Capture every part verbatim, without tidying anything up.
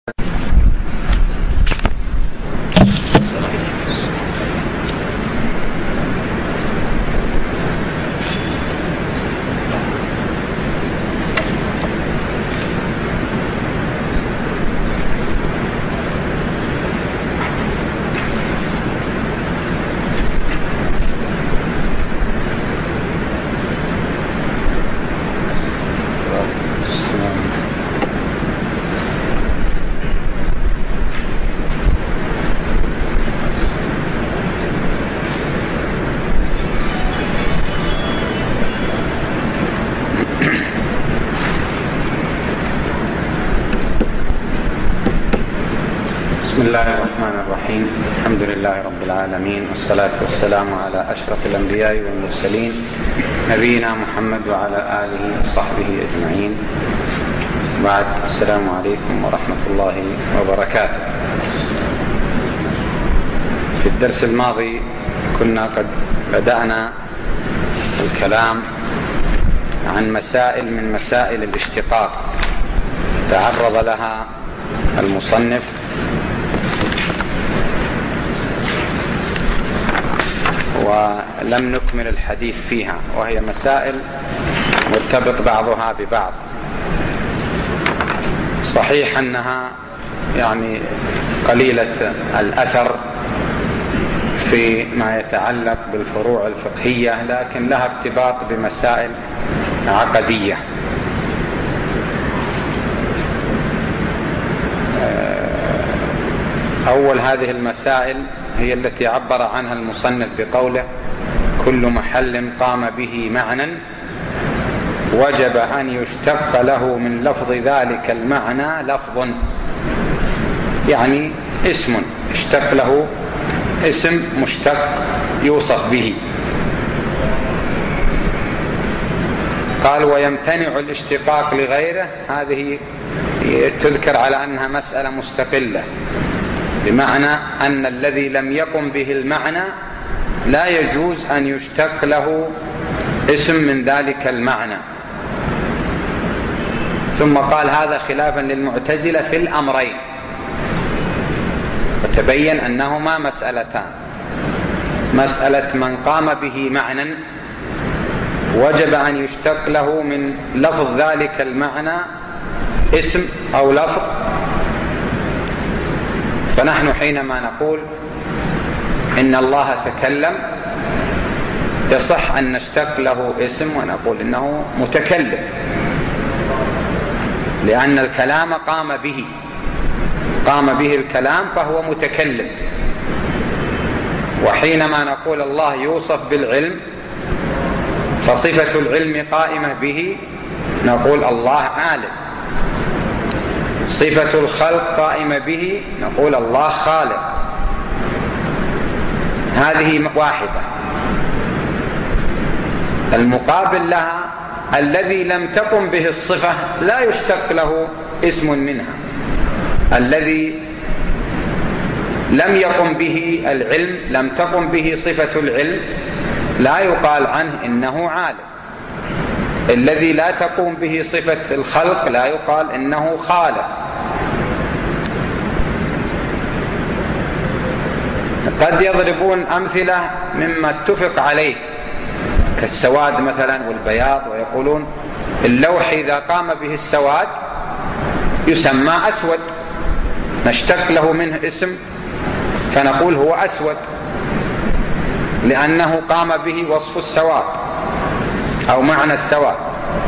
بسم الله الرحمن الرحيم. الحمد لله رب العالمين، والصلاة والسلام على أشرف الأنبياء والمرسلين نبينا محمد وعلى آله وصحبه أجمعين. بعد، السلام عليكم ورحمة الله وبركاته. في الدرس الماضي كنا قد بدأنا الكلام عن مسائل من مسائل الاشتقاق تعرض لها المصنف، ولم نكمل الحديث فيها، وهي مسائل مرتبط بعضها ببعض. صحيح أنها يعني قليلة الأثر فيما يتعلق بالفروع الفقهية، لكن لها ارتباط بمسائل عقدية. أول هذه المسائل هي التي عبر عنها المصنف بقوله: كل محل قام به معنى وجب أن يشتق له من لفظ ذلك المعنى لفظ، يعني اسم اشتق له اسم مشتق يوصف به. قال: ويمتنع الاشتقاق لغيره. هذه تذكر على أنها مسألة مستقلة، بمعنى أن الذي لم يقم به المعنى لا يجوز أن يشتق له اسم من ذلك المعنى. ثم قال: هذا خلافا للمعتزلة في الأمرين. وتبين أنهما مسألتان: مسألة من قام به معنى وجب أن يشتق له من لفظ ذلك المعنى اسم أو لفظ. فنحن حينما نقول إن الله تكلم يصح أن نشتق له اسم ونقول إنه متكلم، لأن الكلام قام به قام به الكلام فهو متكلم. وحينما نقول الله يوصف بالعلم فصفة العلم قائمة به، نقول الله عالم. صفة الخلق قائمة به، نقول الله خالق. هذه واحدة. المقابل لها الذي لم تقم به الصفة لا يشتق له اسم منها. الذي لم يقم به العلم، لم تقم به صفة العلم، لا يقال عنه إنه عالم. الذي لا تقوم به صفة الخلق لا يقال إنه خالق. قد يضربون أمثلة مما اتفق عليه كالسواد مثلا والبياض، ويقولون اللوح إذا قام به السواد يسمى أسود، نشتق له منه اسم فنقول هو أسود لأنه قام به وصف السواد أو معنى السواد.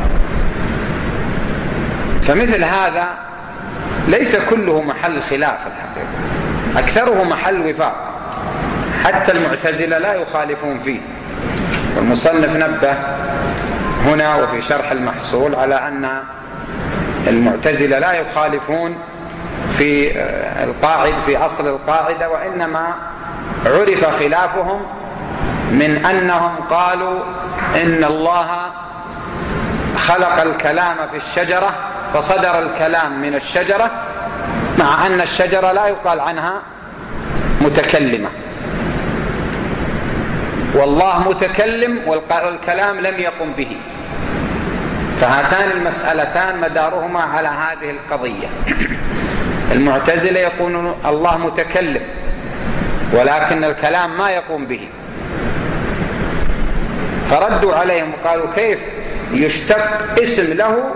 فمثل هذا ليس كله محل خلاف الحقيقة، أكثره محل وفاق، حتى المعتزلة لا يخالفون فيه. والمصنف نبه هنا وفي شرح المحصول على أن المعتزلة لا يخالفون في القاعدة في أصل القاعدة، وإنما عرف خلافهم من أنهم قالوا إن الله خلق الكلام في الشجرة فصدر الكلام من الشجرة، مع أن الشجرة لا يقال عنها متكلمة، والله متكلم والكلام لم يقم به. فهاتان المسألتان مدارهما على هذه القضية. المعتزلة يقولون الله متكلم ولكن الكلام ما يقوم به، فردوا عليهم وقالوا كيف يشتق اسم له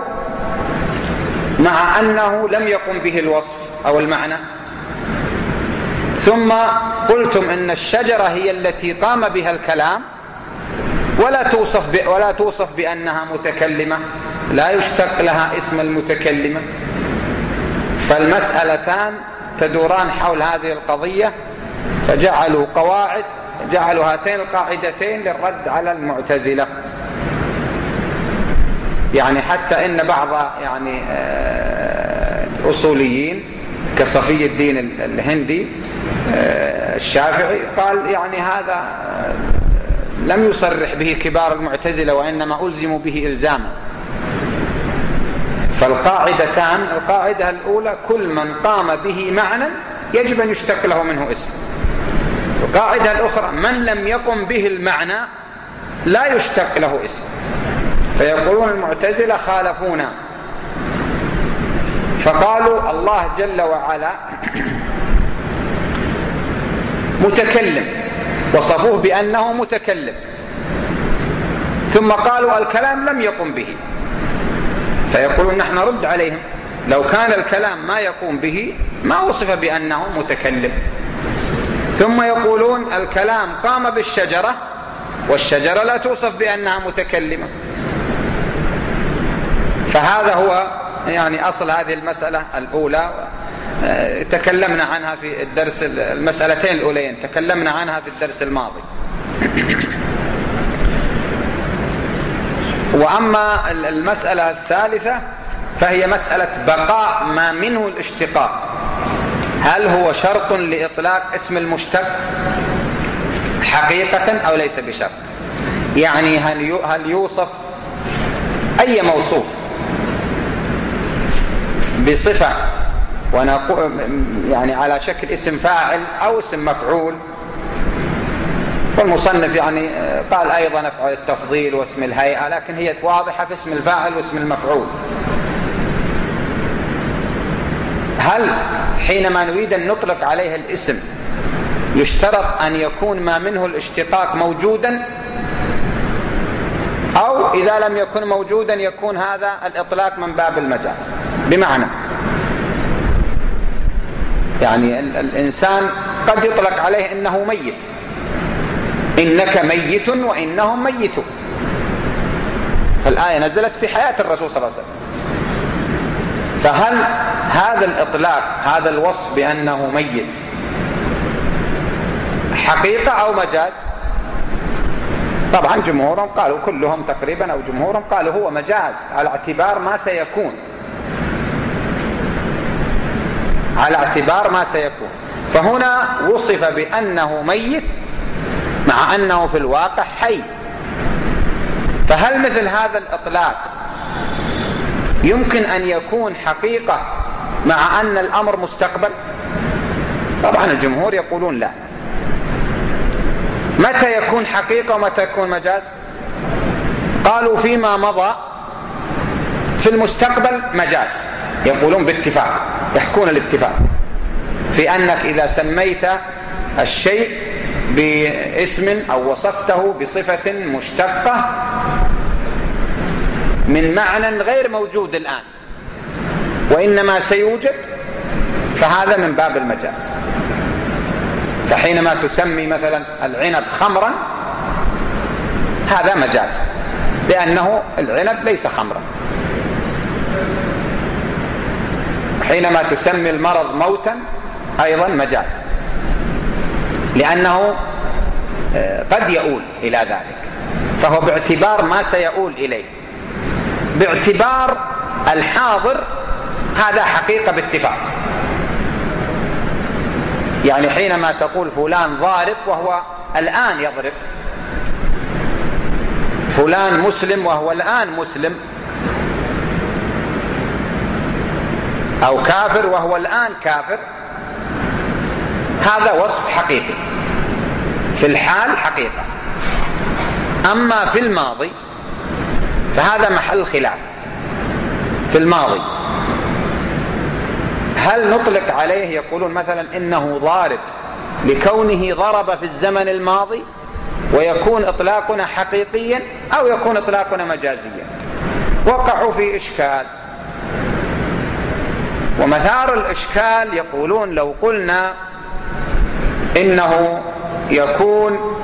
مع أنه لم يقم به الوصف أو المعنى؟ ثم قلتم إن الشجرة هي التي قام بها الكلام ولا توصف ب... ولا توصف بأنها متكلمة، لا يشتق لها اسم المتكلمة. فالمسألتان تدوران حول هذه القضية، فجعلوا قواعد، جعلوا هاتين القاعدتين للرد على المعتزلة. يعني حتى إن بعض يعني الأصوليين كصفي الدين الهندي الشافعي قال يعني هذا لم يصرح به كبار المعتزلة وإنما ألزموا به إلزاما. فالقاعدتان، القاعدة الأولى كل من قام به معنى يجب أن يشتق له منه اسم. القاعدة الأخرى من لم يقم به المعنى لا يشتق له اسم. فيقولون المعتزلة خالفونا فقالوا الله جل وعلا متكلم، وصفوه بأنه متكلم، ثم قالوا الكلام لم يقم به. فيقولون نحن نرد عليهم لو كان الكلام ما يقوم به ما وصف بأنه متكلم. ثم يقولون الكلام قام بالشجرة والشجرة لا توصف بأنها متكلمة. فهذا هو يعني أصل هذه المسألة الأولى، تكلمنا عنها في الدرس، المسألتين الأولين تكلمنا عنها في الدرس الماضي. وأما المسألة الثالثة فهي مسألة بقاء ما منه الاشتقاق. هل هو شرط لإطلاق اسم المشتق حقيقة أو ليس بشرط؟ يعني هل يوصف أي موصوف بصفة يعني على شكل اسم فاعل أو اسم مفعول؟ والمصنف يعني قال أيضا أفعال التفضيل واسم الهيئة، لكن هي واضحة في اسم الفاعل واسم المفعول. هل حينما نريد أن نطلق عليها الاسم يشترط أن يكون ما منه الاشتقاق موجودا، أو إذا لم يكن موجودا يكون هذا الإطلاق من باب المجاز؟ بمعنى يعني الإنسان قد يطلق عليه إنه ميت، إنك ميت وإنهم ميتون، فالآية نزلت في حياة الرسول صلى الله عليه وسلم. فهل هذا الإطلاق، هذا الوصف بأنه ميت حقيقة أو مجاز؟ طبعا جمهورهم قالوا، كلهم تقريبا أو جمهورهم قالوا هو مجاز على اعتبار ما سيكون، على اعتبار ما سيكون. فهنا وصف بأنه ميت مع أنه في الواقع حي. فهل مثل هذا الإطلاق يمكن أن يكون حقيقة مع أن الأمر مستقبل؟ طبعا الجمهور يقولون لا. متى يكون حقيقة ومتى يكون مجاز؟ قالوا فيما مضى في المستقبل مجاز، يقولون باتفاق، يحكون الاتفاق في أنك إذا سميت الشيء باسم أو وصفته بصفة مشتقة من معنى غير موجود الآن وإنما سيوجد، فهذا من باب المجاز. فحينما تسمي مثلا العنب خمرا هذا مجاز، لأنه العنب ليس خمرا. حينما تسمي المرض موتا أيضا مجاز، لأنه قد يؤول إلى ذلك، فهو باعتبار ما سيؤول إليه. باعتبار الحاضر هذا حقيقة باتفاق. يعني حينما تقول فلان ضارب وهو الآن يضرب، فلان مسلم وهو الآن مسلم، أو كافر وهو الآن كافر، هذا وصف حقيقي في الحال حقيقة. أما في الماضي فهذا محل خلاف. في الماضي هل نطلق عليه؟ يقولون مثلا إنه ضارب لكونه ضرب في الزمن الماضي، ويكون إطلاقنا حقيقيا أو يكون إطلاقنا مجازيا. وقعوا في إشكال، ومثار الإشكال يقولون لو قلنا إنه يكون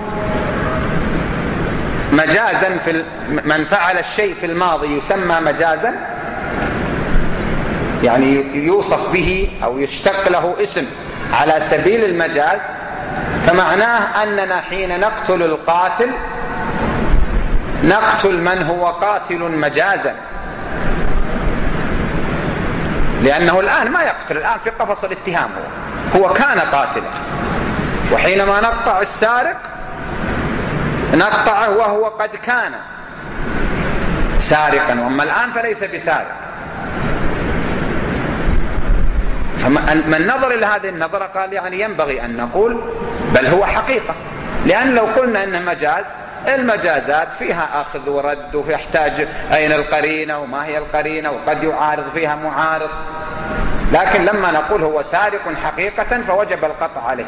مجازا في من فعل الشيء في الماضي يسمى مجازا، يعني يوصف به أو يشتق له اسم على سبيل المجاز، فمعناه أننا حين نقتل القاتل نقتل من هو قاتل مجازا، لأنه الآن ما يقتل، الآن في قفص الاتهام، هو هو كان قاتلا. وحينما نقطع السارق نقطعه وهو قد كان سارقا، وأما الآن فليس بسارق. فمن نظر إلى هذه النظرة قال يعني ينبغي أن نقول بل هو حقيقة، لأن لو قلنا إنه مجاز، المجازات فيها أخذ ورد، ويحتاج أين القرينة وما هي القرينة، وقد يعارض فيها معارض. لكن لما نقول هو سارق حقيقة فوجب القطع عليه،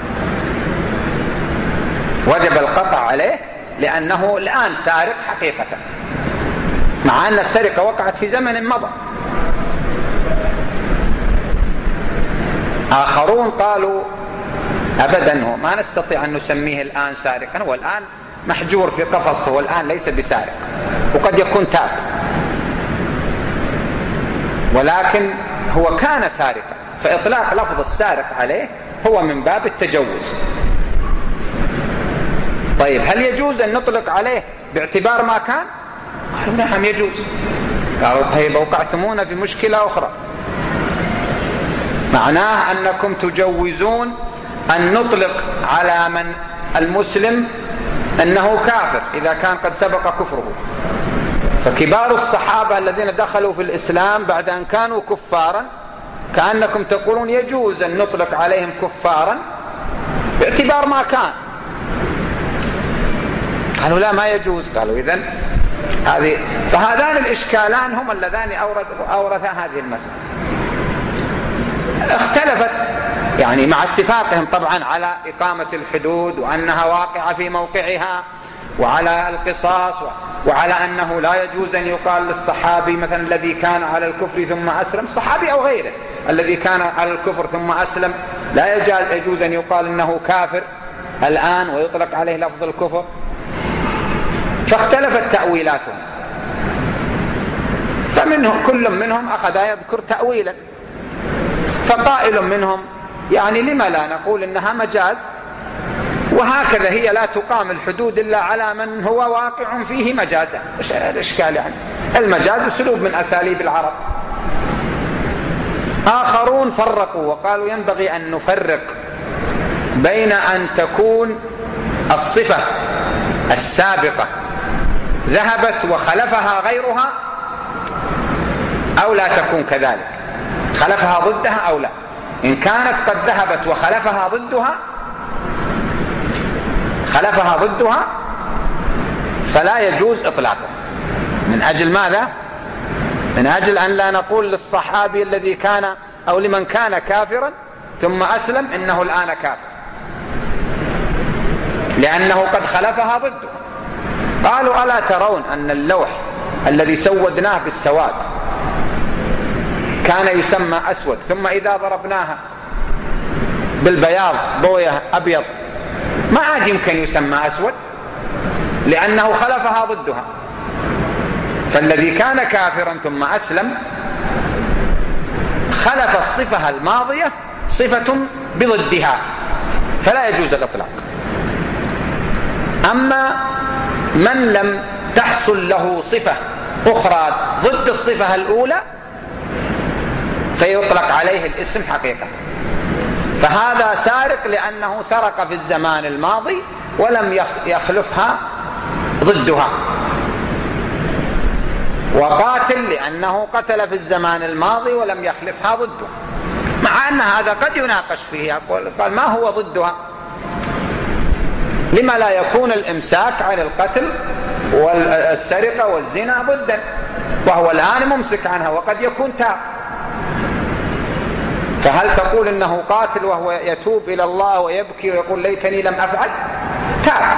وجب القطع عليه لأنه الآن سارق حقيقة، مع أن السرقة وقعت في زمن مضى. آخرون قالوا أبدا، هو ما نستطيع أن نسميه الآن سارقا، هو الآن محجور في قفص، هو الآن ليس بسارق، وقد يكون تاب، ولكن هو كان سارقا، فإطلاق لفظ السارق عليه هو من باب التجوز. طيب هل يجوز أن نطلق عليه باعتبار ما كان؟ قالوا نعم يجوز. قالوا طيب وقعتمونا في مشكلة أخرى، معناه أنكم تجوزون أن نطلق على من المسلم أنه كافر إذا كان قد سبق كفره. فكبار الصحابة الذين دخلوا في الإسلام بعد أن كانوا كفارا كأنكم تقولون يجوز أن نطلق عليهم كفارا باعتبار ما كان. قالوا لا ما يجوز. قالوا إذن هذه، فهذان الإشكالان هم اللذان أورثا هذه المسألة. اختلفت يعني مع اتفاقهم طبعا على إقامة الحدود وأنها واقعة في موقعها، وعلى القصاص، وعلى أنه لا يجوز أن يقال للصحابي مثلا الذي كان على الكفر ثم أسلم، صحابي أو غيره الذي كان على الكفر ثم أسلم لا يجوز أن يقال أنه كافر الآن ويطلق عليه لفظ الكفر. فاختلفت تأويلاتهم، فمنهم كل منهم أخذ يذكر تأويلا. فقائل منهم يعني لما لا نقول إنها مجاز، وهكذا هي لا تقام الحدود إلا على من هو واقع فيه مجازا. إيش الإشكال يعني؟ المجاز أسلوب من أساليب العرب. آخرون فرقوا وقالوا ينبغي أن نفرق بين أن تكون الصفة السابقة ذهبت وخلفها غيرها أو لا تكون كذلك، خلفها ضدها أو لا. إن كانت قد ذهبت وخلفها ضدها خلفها ضدها فلا يجوز إطلاقها. من أجل ماذا؟ من أجل أن لا نقول للصحابي الذي كان أو لمن كان كافرا ثم أسلم إنه الآن كافر، لأنه قد خلفها ضده. قالوا ألا ترون أن اللوح الذي سودناه بالسواد كان يسمى أسود، ثم إذا ضربناها بالبياض ضوية أبيض ما عاد يمكن يسمى أسود لأنه خلفها ضدها. فالذي كان كافرا ثم أسلم خلف الصفة الماضية صفة بضدها، فلا يجوز الإطلاق. أما من لم تحصل له صفة أخرى ضد الصفة الأولى فيطلق عليه الاسم حقيقة. فهذا سارق لأنه سرق في الزمان الماضي ولم يخلفها ضدها، وقاتل لأنه قتل في الزمان الماضي ولم يخلفها ضده، مع أن هذا قد يناقش فيه. قال ما هو ضدها؟ لما لا يكون الإمساك عن القتل والسرقة والزنا ضدا، وهو الآن ممسك عنها وقد يكون تاب. فهل تقول إنه قاتل وهو يتوب إلى الله ويبكي ويقول ليتني لم أفعل؟ تاب،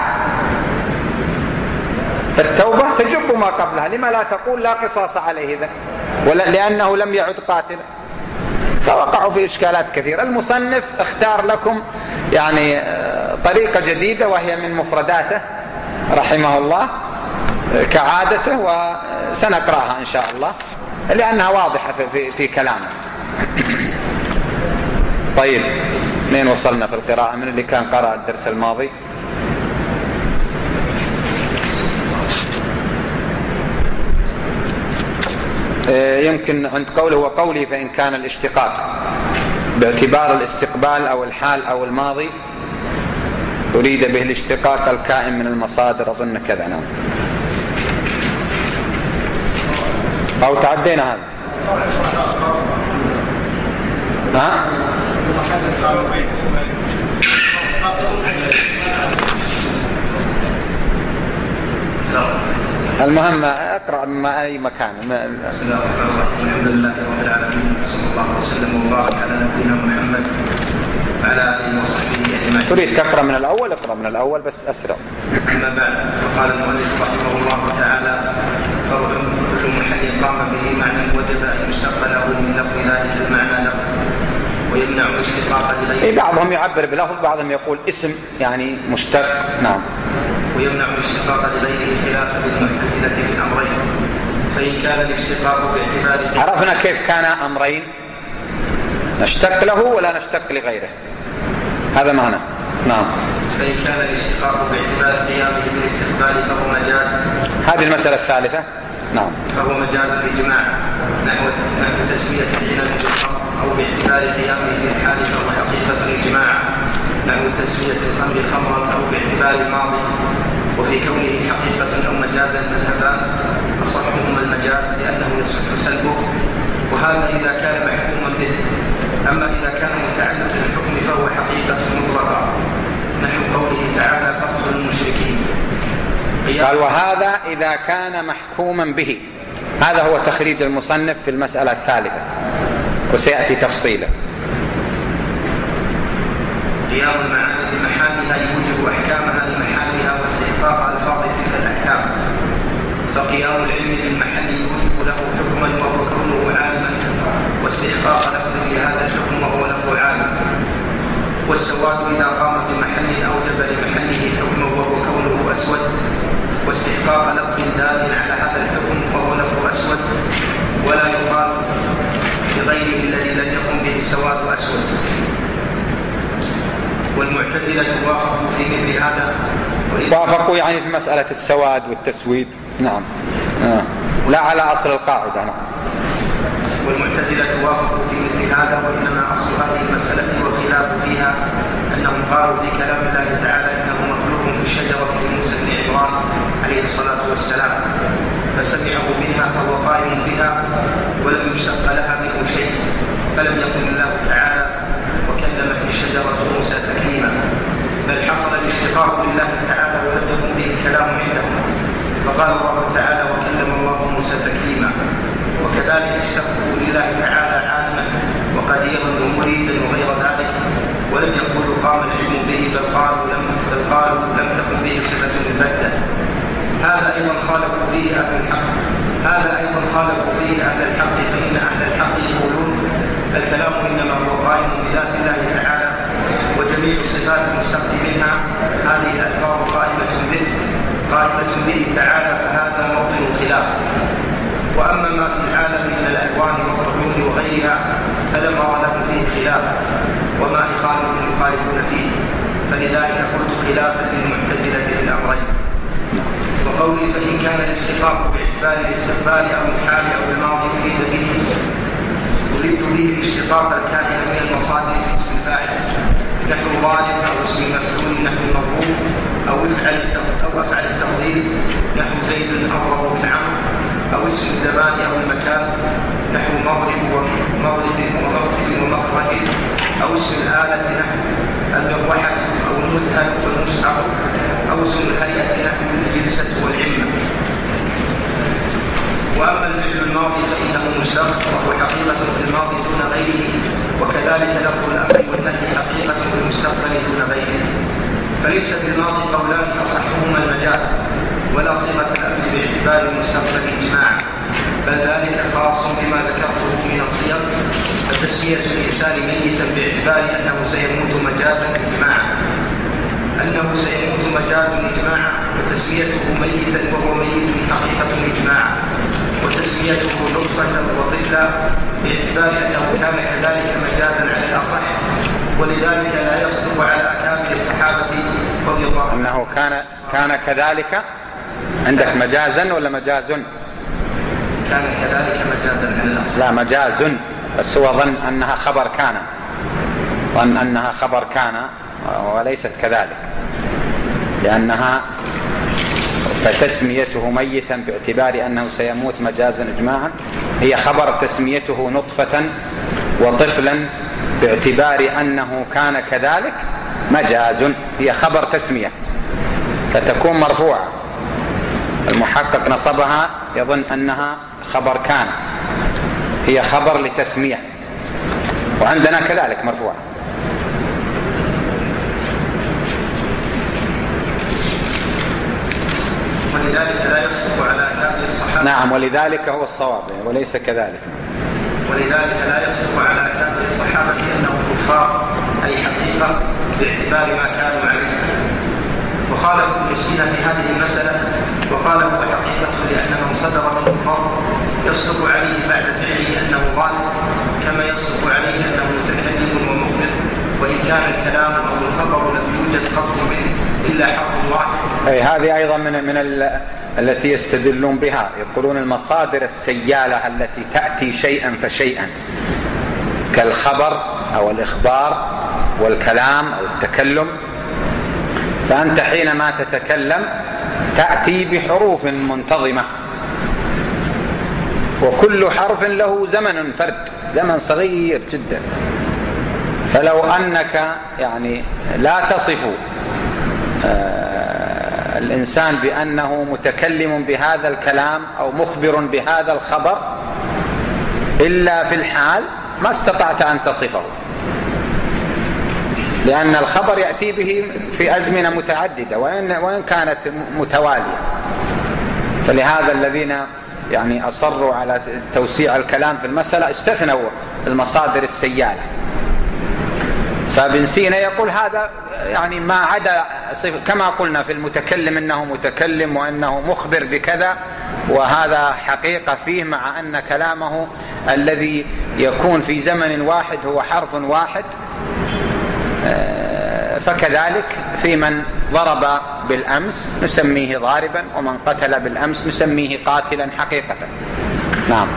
فالتوبة تجب ما قبلها. لما لا تقول لا قصاص عليه ذا ولا لأنه لم يعد قاتلا؟ فوقعوا في إشكالات كثيرة. المصنف اختار لكم يعني طريقة جديدة وهي من مفرداته رحمه الله كعادته، وسنقرأها إن شاء الله لأنها واضحة في, في كلامه. طيب، منين وصلنا في القراءة؟ من اللي كان قرأ الدرس الماضي؟ يمكن عند قوله وقولي فإن كان الاشتقاق باعتبار الاستقبال أو الحال أو الماضي أريد به الاشتقاق الكائن من المصادر، أظن كذا. نعم، أو تعدينا هذا. ها؟ المهم اقرأ ما أي مكان. بسم الله الرحمن الرحيم. الحمد لله رب العالمين، صلى الله وسلم وبارك على نبينا محمد وعلى آله وصحبه أجمعين. تريد تقرأ من الأول؟ اقرأ من الأول بس أسرع. أما بعد، فقال المؤلف رحمه الله تعالى: فرع كل محل قام به معنى وجب أن يشتق له من لفظ ذلك المعنى لفظ ويمنع الاشتقاق لغيره. بعضهم يعبر بلفظ، بعضهم يقول اسم يعني مشتق. نعم. ويمنع الاشتقاق لغيره خلافا للمعتزلة في الأمرين، فإن كان الاشتقاق باعتبار عرفنا كيف كان أمرين، نشتق له ولا نشتق لغيره، هذا معنى. نعم. فإن كان الاشتقاق باعتبار قيامه بالاستقبال فهو مجاز. هذه المسألة الثالثة. نعم. فهو مجاز بالإجماع نحو تسمية العنب بالخمر، أو باعتبار قيامه بالحال فهو حقيقة الإجماع نحو تسمية الخمر خمرا، أو باعتبار الماضي. وفي كونه حقيقة أو مجازا مذهبان، أصحهما المجاز لأنه يصح سلبه، وهذا إذا كان محكوما به. أما إذا كان متعلق بالحكم فهو حقيقة مطلقة نحو قوله تعالى: فاقتلوا المشركين. قال وهذا إذا كان محكوما به. هذا هو تخريج المصنف في المسألة الثالثة وسيأتي تفصيلا. قيام المعاني بمحلها يوجب أحكامها لمحلها واستحقاق ألفاظ تلك الأحكام. فقيام العلم بالمحل يوجب له حكما وهو كونه عالما، واستحقاق لفظ لهذا الحكم وهو لفظ عالم. والسواد إذا قام بمحل أوجب لمحله حكما وهو كونه أسود، واستحقاق لفظ دال على هذا الحكم وهو لفظ أسود. ولا يقال لغيره الذي لم يقم به السواد أسود. والمعتزلة وافقوا في مثل هذا. وافقوا يعني في مسألة السواد والتسويد. نعم. آه. لا على أصل القاعدة. نعم. والمعتزلة وافقوا في مثل هذا، وإنما أصل هذه المسألة والخلاف فيها أنهم قالوا في كلام الله تعالى إنه مخلوق في الشجرة لموسى بن عمران عليه الصلاة والسلام، فسمعه منها فهو قائم بها ولم يشتق لها منه شيء. فلم يقل الله تعالى: وكلمت الشجرة موسى تكليما، بل حصل الاشتقاق لله تعالى ولم يكن به الكلام عندهم. فقال الله تعالى: وكلم الله موسى تكليما. وكذلك اشتقوا لله تعالى عالما وقديرا ومريدا وغير ذلك، ولم يقولوا قام العلم به، بل قالوا لم, بل قالوا لم تكن به صفة البتة. هذا أيضا خالفوا فيه أهل الحق هذا أيضا خالفوا فيه أهل الحق فإن أهل الحق يقولون الكلام إنما هو قائم بذات الله تعالى، وجميع الصفات المشتق منها هذه الألفاظ قائمة به قائمة به تعالى، فهذا موطن خلاف. وأما ما في العالم من الألوان والطعون وغيرها فلم أرى لهم فيه خلافا، وما إخوانهم يخالفون فيه، فلذلك قلت خلافا للمعتزلة في الأمرين. وقولي فإن كان الاشتقاق باعتبار الاستقبال أو الحال أو الماضي أريد به أريد به الاشتقاق الكائن من المصادر في اسم الفاعل نحو ظالم، أو اسم مفعول نحو مضروب، أو افعل أو افعل التفضيل نحو زيد أضرب من عمرو، أو اسم الزمان أو المكان نحو مضرب ومضرب ومغفر ومخرج، أو اسم الآلة نحو المروحة أو المدهن والمصعب، أو اسم الهيئة نحو الجلسة والعلم. وأما الفعل الماضي فإنه مشتق وهو حقيقة في الماضي دون غيره، وكذلك وكذلك لفظ الأمر والنهي حقيقة في المستقبل دون غيره، فليس في الماضي قولان أصحهما المجاز ولا صيغة الأمر باعتبار المستقبل إجماعا، بل ذلك خاص بما ذكرته من الصيغ، فتسمية الإنسان ميتا باعتبار أنه سيموت مجازا إجماعا أنه سيموت مجازا إجماعا وتسميته ميتا وهو ميت حقيقة إجماعا، وتسميته نطفة وطفلا باعتبار أنه كان كذلك مجازا على الأصح، ولذلك لا يصدق على أكابر الصحابة رضي الله عنهم أنه كان كان كذلك. عندك مجازا ولا مجاز؟ كان كذلك مجازا على الأصح. لا، مجاز، بس هو ظن أنها خبر كان، ظن أنها خبر كان وليست كذلك، لأنها فتسميته ميتا باعتبار أنه سيموت مجازا إجماعا هي خبر تسميته نطفة وطفلا باعتبار أنه كان كذلك مجاز، هي خبر تسمية فتكون مرفوعة. المحقق نصبها يظن أنها خبر كان، هي خبر لتسمية، وعندنا كذلك مرفوعة. ولذلك لا يصدق على أكابر الصحابة. نعم، ولذلك هو الصواب وليس كذلك. ولذلك لا يصدق على أكابر الصحابة أنهم كفار أي حقيقة باعتبار ما كانوا عليه. وخالف ابن سينا في هذه المسألة وقال هو حقيقة لأن من صدر منه فرض يصدق عليه بعد فعله أنه ظالم، كما يصدق عليه أنه متكلم ومخبر، وإن كان الكلام أو الخبر لم يوجد قط منه إلا حق واحد. أي هذه أيضا من من التي يستدلون بها، يقولون المصادر السيالة التي تأتي شيئا فشيئا كالخبر أو الإخبار والكلام أو التكلم، فأنت حينما تتكلم تأتي بحروف منتظمة، وكل حرف له زمن فرد، زمن صغير جدا، فلو أنك يعني لا تصف آه الإنسان بأنه متكلم بهذا الكلام أو مخبر بهذا الخبر إلا في الحال ما استطعت أن تصفه، لأن الخبر يأتي به في أزمنة متعددة وإن, وإن كانت متوالية. فلهذا الذين يعني أصروا على توسيع الكلام في المسألة استثنوا المصادر السيالة. فابن سينا يقول هذا يعني ما عدا كما قلنا في المتكلم إنه متكلم وإنه مخبر بكذا، وهذا حقيقة فيه، مع أن كلامه الذي يكون في زمن واحد هو حرف واحد. فكذلك في من ضرب بالأمس نسميه ضاربا، ومن قتل بالأمس نسميه قاتلا حقيقة. نعم.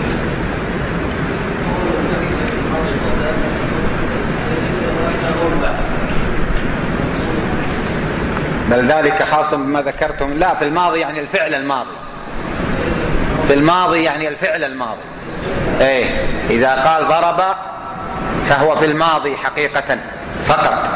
بل ذلك خاص بما ذكرتم. لا، في الماضي يعني الفعل الماضي، في الماضي يعني الفعل الماضي. ايه، إذا قال ضرب فهو في الماضي حقيقة فقط.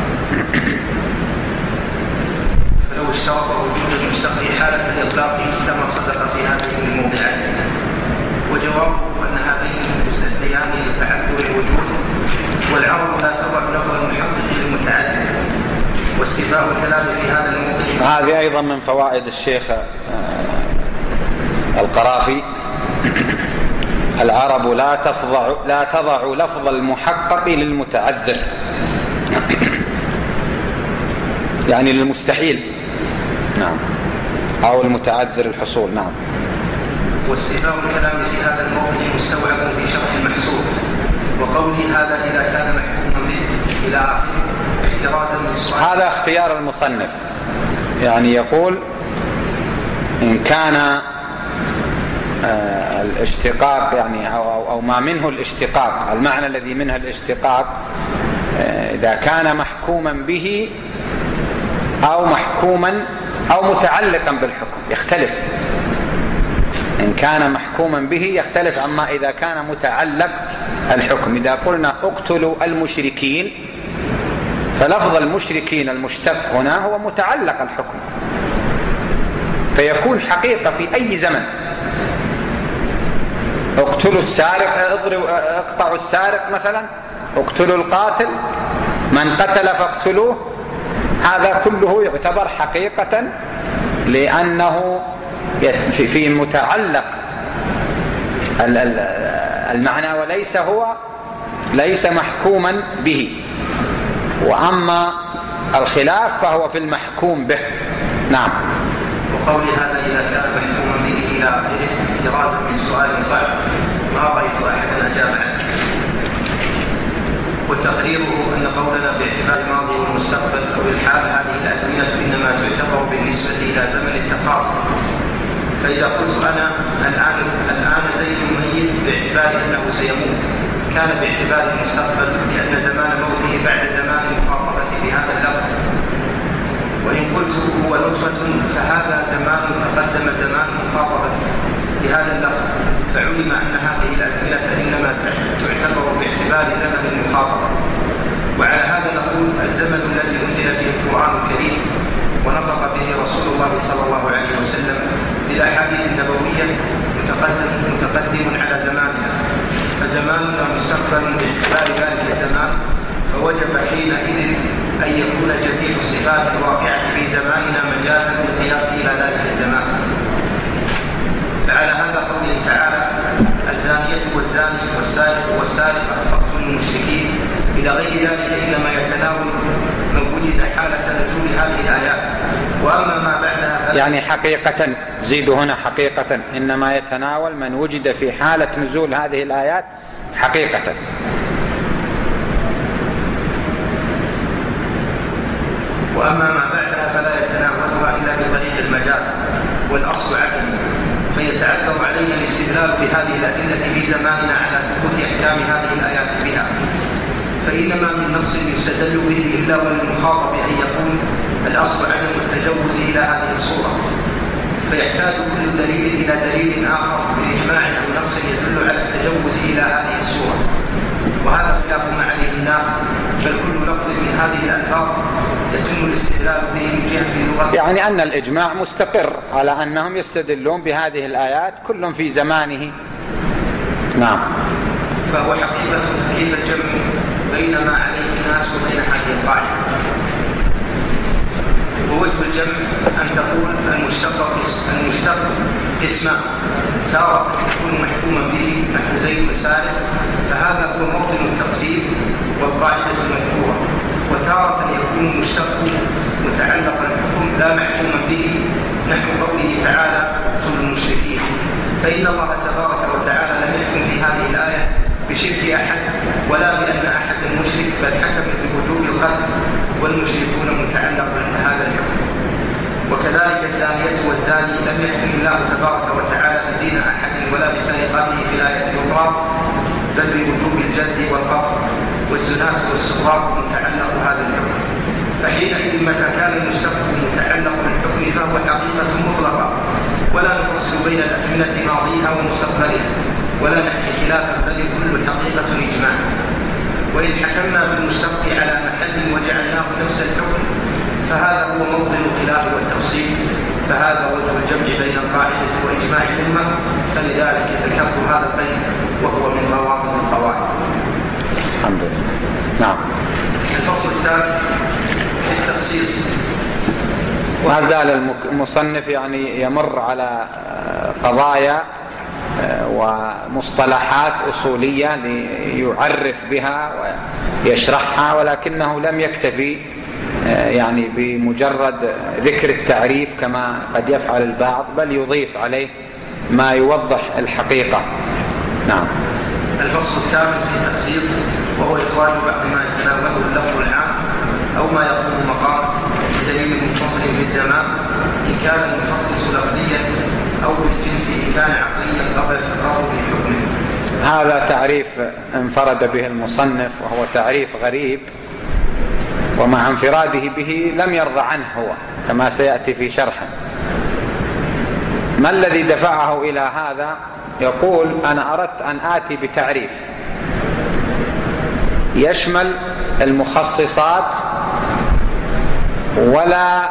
فلو اشترط وجود المشتق حالة الإطلاق لما صدق في هذه الموضعين، وجوابه أن هذين المستثنيان لتعذر الوجود، والعرب لا تضع لفظ المحقق للمتعدد، واستيفاء الكلام في هذا الموضع. هذه أيضا من فوائد الشيخ القرافي. العرب لا تضع لا تضع لفظ المحقق للمتعذر، يعني للمستحيل، نعم، أو المتعذر الحصول. نعم. واستيفاء الكلام في هذا الموضع مستوعب في شرح المحصول، وقولي هذا إذا كان محكوما به إلى آخره احترازا من السؤال. هذا اختيار المصنف، يعني يقول إن كان آه الاشتقاق يعني أو, أو, أو ما منه الاشتقاق، المعنى الذي منه الاشتقاق آه إذا كان محكوما به أو محكوما أو متعلقا بالحكم يختلف. إن كان محكوما به يختلف عما إذا كان متعلق الحكم. إذا قلنا اقتلوا المشركين فلفظ المشركين المشتق هنا هو متعلق الحكم، فيكون حقيقة في أي زمن. اقتلوا السارق، اقطعوا السارق مثلا، اقتلوا القاتل، من قتل فاقتلوه، هذا كله يعتبر حقيقة لأنه في متعلق المعنى وليس هو ليس محكوما به. وأما الخلاف فهو في المحكوم به. نعم. وقول هذا إذا كان محكوما به إلى آخره احترازا من سؤال صعب ما رأيت أحدا أجاب عنه. وتقريره أن قولنا باعتبار الماضي والمستقبل أو الحال هذه الأزمنة إنما تعتبر بالنسبة إلى زمن التخاطب. فإذا قلت أنا الآن الآن زيد ميت باعتبار أنه سيموت كان باعتبار المستقبل لأن زمان موته بعد زمان المخاطبة بهذا اللفظ. وإن قلت هو نطفة فهذا زمان تقدم زمان المخاطبة بهذا اللفظ، فعلم أن هذه الأزمنة إنما تعتبر باعتبار زمن المخاطبة. وعلى هذا نقول الزمن الذي أنزل فيه القرآن الكريم ونطق به رسول الله صلى الله عليه وسلم بالأحاديث النبوية متقدم متقدم على زماننا، فزماننا مستقبل باعتبار ذلك الزمان، فوجب حينئذ أن يكون جميع الصفات الواقعة في زماننا مجازا بالقياس إلى ذلك الزمان. فعلى هذا قوله تعالى الزانية والزاني والسارق والسارقة فاقتلوا المشركين إلى غير ذلك إنما يتناول من وجد حالة نزول هذه الآيات. وأما ما بعدها يعني حقيقة، زيد هنا حقيقة، إنما يتناول من وجد في حالة نزول هذه الآيات حقيقة. وأما ما بعدها فلا يتناولها إلا بطريق المجاز والأصل عدم، فيتعذر علينا الاستدلال بهذه الأدلة في زماننا على ثبوت أحكام هذه الآيات بها، فإنما من نص يستدل به إلا وللمخاطب أن يكون الأصل عدم التجوز إلى هذه الصورة، فيحتاج كل دليل إلى دليل آخر بإجماع أو نص يدل على التجوز إلى هذه الصورة، وهذا خلاف ما عليه الناس، بل كل لفظ من هذه الألفاظ يتم الاستدلال به من جهة اللغة. يعني أن الإجماع مستقر على أنهم يستدلون بهذه الآيات كل في زمانه. نعم. فهو حقيقة كيف الجمع بين ما عليه الناس وبين هذه القاعدة. ووجه الجمع أن تقول المشتق المشتق قسمان، تارة يكون محكوما به نحو زيد وسارق فهذا هو موطن التقسيم والقاعدة المذكورة، وتارة يكون المشتق متعلقا بالحكم لا محكوما به نحو قوله تعالى اقتلوا المشركين، فإن الله تبارك وتعالى لم يحكم في هذه الآية بشرك أحد ولا بأن أحد المشرك، بل حكم بوجوب القتل والمشركون متعلق بهذا الحكم. وكذلك الزانية والزاني لم يحكم الله تبارك وتعالى بزين أحد ولا بسرقته في الآية الأخرى، بل بوجوب الجلد والقتل، والزنات والسراق متعلق هذا الحكم. فحينئذ متى كان المشتق متعلق بالحكم فهو حقيقة مطلقة، ولا نفصل بين الأزمنة ماضيها ومستقبلها ولا نحكي خلافا، بل كل حقيقة إجماع. وإن حكمنا بالمشتق على محل وجعلناه نفس الحكم فهذا هو موطن الخلاف والتفصيل، فهذا وجه الجمع بين القاعدة وإجماع الأمة، فلذلك ذكرت هذا البيت وهو من ضوابط القواعد. الحمد لله. نعم. الفصل الثالث التخصيص. وما زال المصنف يعني يمر على قضايا ومصطلحات أصولية ليعرف بها ويشرحها، ولكنه لم يكتفي يعني بمجرد ذكر التعريف كما قد يفعل البعض، بل يضيف عليه ما يوضح الحقيقة. نعم. الفصل الثامن في التخصيص، وهو إخراج بعض ما يتناوله اللفظ العام أو ما يقوم مقام بدليل منفصل في الزمان إن كان المخصص لفظيا أو بالجنس إن كان عقليا قبل التقرب لحكمه. هذا تعريف انفرد به المصنف، وهو تعريف غريب، ومع انفراده به لم يرضى عنه هو كما سيأتي في شرحه. ما الذي دفعه إلى هذا؟ يقول أنا أردت أن آتي بتعريف يشمل المخصصات ولا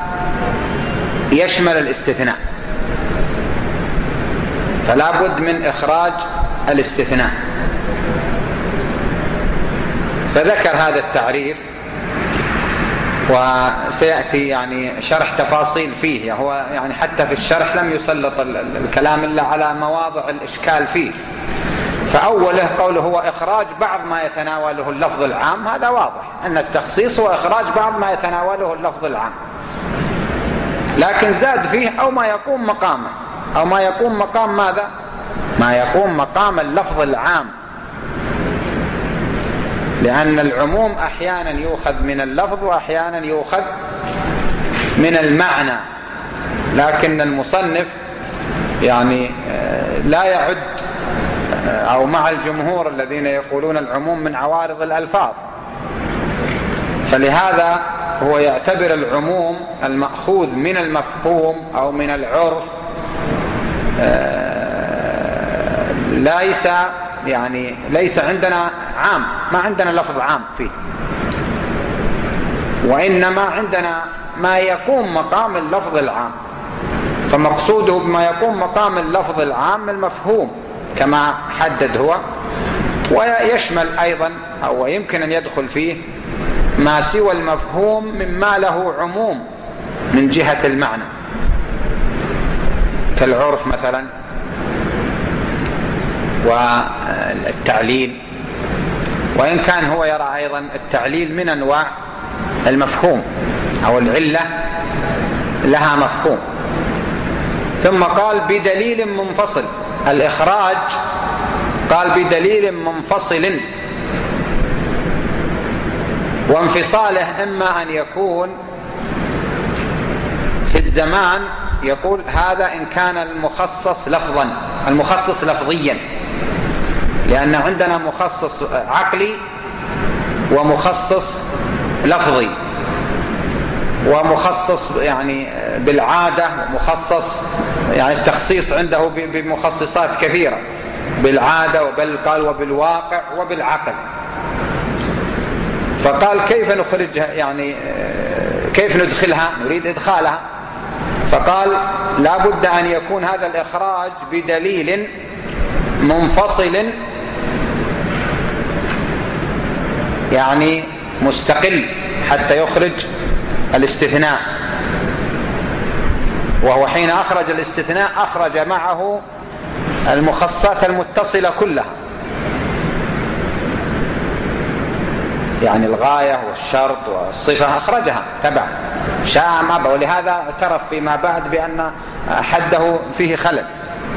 يشمل الاستثناء، فلا بد من إخراج الاستثناء. فذكر هذا التعريف، وسيأتي يعني شرح تفاصيل فيه. هو يعني حتى في الشرح لم يسلط الكلام إلا على مواضع الإشكال فيه. فأوله قوله هو إخراج بعض ما يتناوله اللفظ العام، هذا واضح أن التخصيص هو إخراج بعض ما يتناوله اللفظ العام، لكن زاد فيه أو ما يقوم مقامه، أو ما يقوم مقام ماذا؟ ما يقوم مقام اللفظ العام، لأن العموم أحيانا يؤخذ من اللفظ وأحيانا يؤخذ من المعنى، لكن المصنف يعني لا يعد، أو مع الجمهور الذين يقولون العموم من عوارض الألفاظ، فلهذا هو يعتبر العموم المأخوذ من المفهوم أو من العرف ليس يعني ليس عندنا عام، ما عندنا لفظ عام فيه، وإنما عندنا ما يقوم مقام اللفظ العام. فمقصوده بما يقوم مقام اللفظ العام المفهوم كما حدد هو، ويشمل أيضا أو يمكن أن يدخل فيه ما سوى المفهوم مما له عموم من جهة المعنى، كالعرف مثلا والتعليل، وإن كان هو يرى أيضا التعليل من أنواع المفهوم، أو العلة لها مفهوم. ثم قال بدليل منفصل، الإخراج قال بدليل منفصل، وانفصاله إما أن يكون في الزمان، يقول هذا إن كان المخصص لفظا، المخصص لفظيا، لأن عندنا مخصص عقلي ومخصص لفظي، ومخصص يعني بالعادة، ومخصص يعني التخصيص عنده بمخصصات كثيرة، بالعادة وبالقال وبالواقع وبالعقل. فقال كيف نخرجها، يعني كيف ندخلها، نريد إدخالها، فقال لا بد أن يكون هذا الإخراج بدليل منفصل، يعني مستقل حتى يخرج الاستثناء، وهو حين أخرج الاستثناء أخرج معه المخصصات المتصلة كلها، يعني الغاية والشرط والصفة أخرجها تبع شاء ما بقى، ولهذا اعترف فيما بعد بأن حده فيه خلل.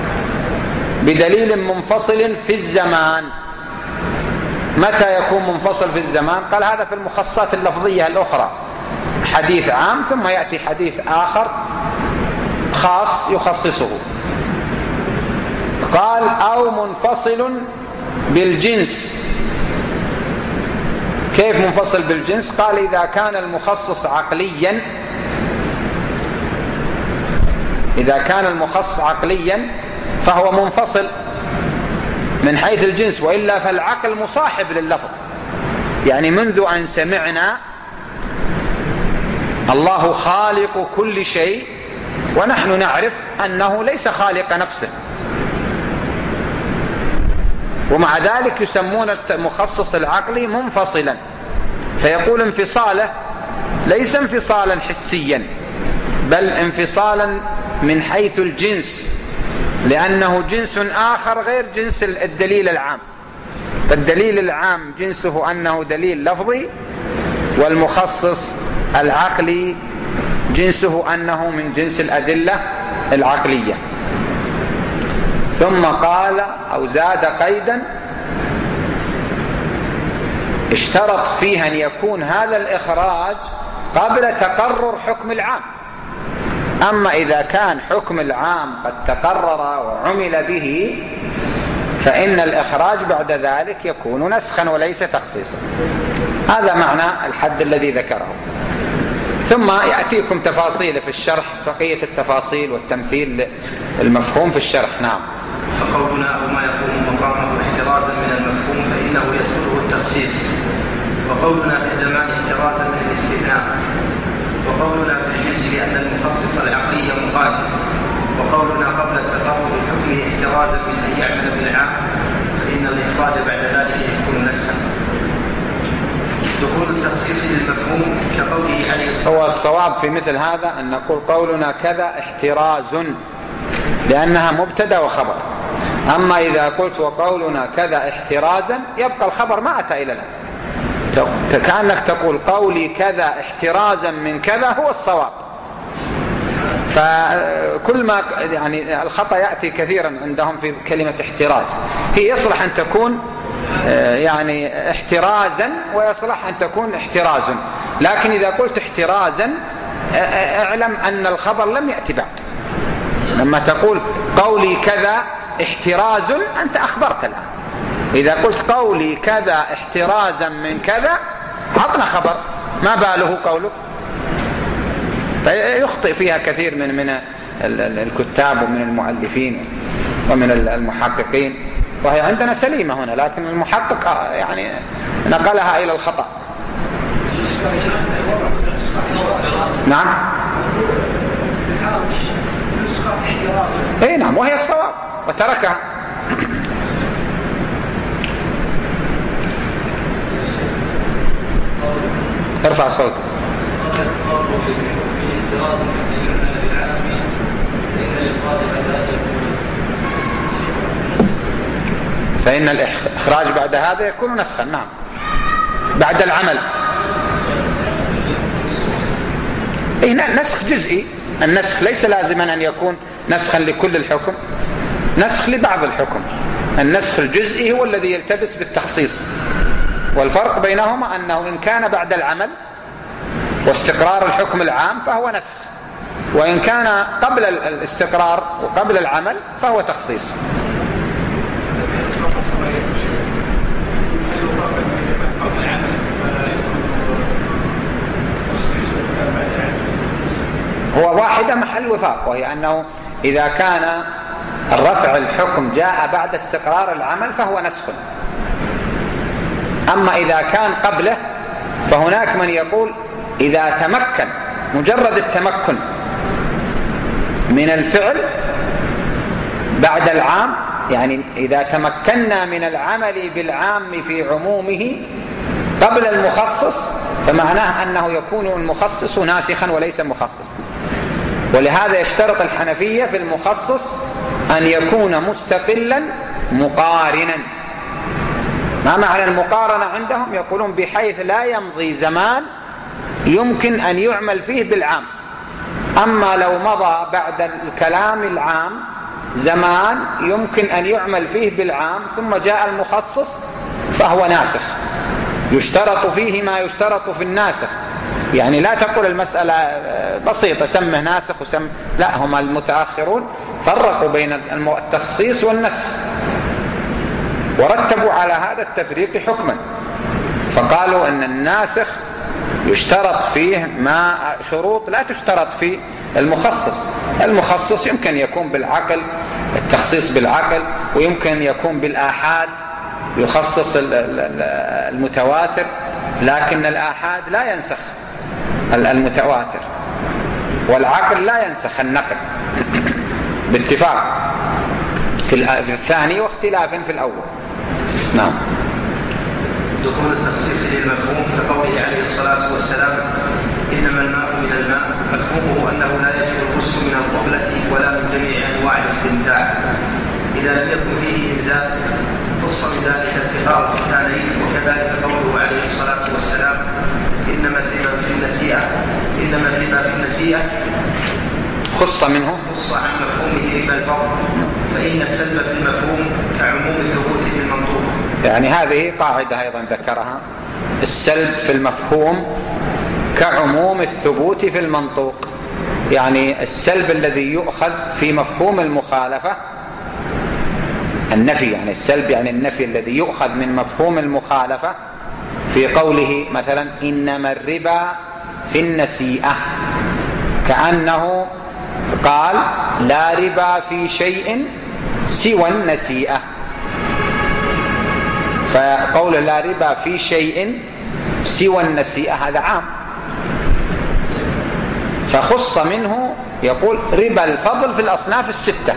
بدليل منفصل في الزمان، متى يكون منفصل في الزمان؟ قال هذا في المخصصات اللفظية الأخرى، حديث عام ثم يأتي حديث آخر خاص يخصصه. قال أو منفصل بالجنس. كيف منفصل بالجنس؟ قال إذا كان المخصص عقليا، إذا كان المخصص عقليا فهو منفصل من حيث الجنس، وإلا فالعقل مصاحب لللفظ، يعني منذ أن سمعنا الله خالق كل شيء ونحن نعرف أنه ليس خالق نفسه، ومع ذلك يسمون المخصص العقلي منفصلا. فيقول انفصاله ليس انفصالا حسيا، بل انفصالا من حيث الجنس، لأنه جنس آخر غير جنس الدليل العام. فالدليل العام جنسه أنه دليل لفظي، والمخصص العقلي جنسه أنه من جنس الأدلة العقلية. ثم قال أو زاد قيدا، اشترط فيه أن يكون هذا الإخراج قبل تقرر حكم العام. أما إذا كان حكم العام قد تقرر وعمل به فإن الإخراج بعد ذلك يكون نسخا وليس تخصيصا. هذا معنى الحد الذي ذكره. ثم يأتيكم تفاصيل في الشرح، بقية التفاصيل والتمثيل المفهوم في الشرح. نعم. فقولنا أو ما يقوم مقامه احترازا من المفهوم فإنه يدخله التخصيص، وقولنا في الزمان احترازا من الاستثناء، وقولنا في الجنس لأن المخصص العقلي مقال، وقولنا قبل التقرر بحكمه احترازا من أن يعمل بالعام فإن الإخراج بعد ذلك يكون نسخا. التخصيص للمفهوم كقوله عليه الصلاة والسلام. هو الصواب في مثل هذا أن نقول قولنا كذا احتراز، لأنها مبتدأ وخبر. أما إذا قلت وقولنا كذا احترازا يبقى الخبر ما أتى إلى الآن، كأنك تقول قولي كذا احترازا من كذا هو الصواب. فكل ما يعني الخطأ يأتي كثيرا عندهم في كلمة احتراز، هي يصلح أن تكون يعني احترازا ويصلح أن تكون احتراز، لكن إذا قلت احترازا اعلم أن الخبر لم يأتي بعد. لما تقول قولي كذا احتراز أنت أخبرت الآن. إذا قلت قولي كذا احترازا من كذا عطنا خبر، ما باله قولك. فيخطئ فيها كثير من من الكتاب ومن المؤلفين ومن المحققين، وهي عندنا سليمة هنا، لكن المحقق يعني نقلها إلى الخطأ. نعم اي نعم، وهي الصواب وتركها. ارفع صوتك. فإن الإخراج بعد هذا يكون نسخا. نعم، بعد العمل. إيه نسخ جزئي. النسخ ليس لازما أن يكون نسخا لكل الحكم، نسخ لبعض الحكم. النسخ الجزئي هو الذي يلتبس بالتخصيص، والفرق بينهما أنه إن كان بعد العمل واستقرار الحكم العام فهو نسخ، وإن كان قبل الاستقرار وقبل العمل فهو تخصيص. هو واحدة محل وفاق، وهي أنه إذا كان الرفع الحكم جاء بعد استقرار العمل فهو نسخ. أما إذا كان قبله فهناك من يقول إذا تمكن مجرد التمكن من الفعل بعد العام، يعني إذا تمكنا من العمل بالعام في عمومه قبل المخصص فمعناه أنه يكون المخصص ناسخا وليس مخصصا. ولهذا يشترط الحنفية في المخصص أن يكون مستقلا مقارنا. ما معنى المقارنة عندهم؟ يقولون بحيث لا يمضي زمان يمكن أن يعمل فيه بالعام. أما لو مضى بعد الكلام العام زمان يمكن أن يعمل فيه بالعام ثم جاء المخصص فهو ناسخ. يشترط فيه ما يشترط في الناسخ، يعني لا تقول المسألة بسيطة سمه ناسخ وسم، لا، هم المتأخرون فرقوا بين التخصيص والنسخ ورتبوا على هذا التفريق حكما، فقالوا أن الناسخ يشترط فيه ما شروط لا تشترط في المخصص. المخصص يمكن يكون بالعقل، التخصيص بالعقل، ويمكن يكون بالآحاد يخصص المتواتر، لكن الآحاد لا ينسخ المتواتر، والعقل لا ينسخ النقل باتفاق في الثاني واختلاف في الأول. نعم. دخول التخصيص للمفهوم كقوله عليه الصلاة والسلام إنما الماء من الماء، مفهومه أنه لا يجب الغسل من القبلة ولا من جميع أنواع الاستمتاع إذا لم يكن فيه إنزال، خص من ذلك اتقاء الختانين. وكذلك قوله عليه الصلاة والسلام إنما الربا في النسيئة إنما الربا في النسيئة خص منه خص عن مفهومه ربا الفضل، فإن السلب في المفهوم كعموم الثبوت في المنطوق. يعني هذه قاعدة أيضا ذكرها، السلب في المفهوم كعموم الثبوت في المنطوق. يعني السلب الذي يؤخذ في مفهوم المخالفة النفي، يعني السلب يعني النفي الذي يؤخذ من مفهوم المخالفة في قوله مثلا إنما الربا في النسيئة، كأنه قال لا ربا في شيء سوى النسيئة، فقول لا ربا في شيء سوى النسيئة هذا عام، فخص منه يقول ربا الفضل في الأصناف الستة.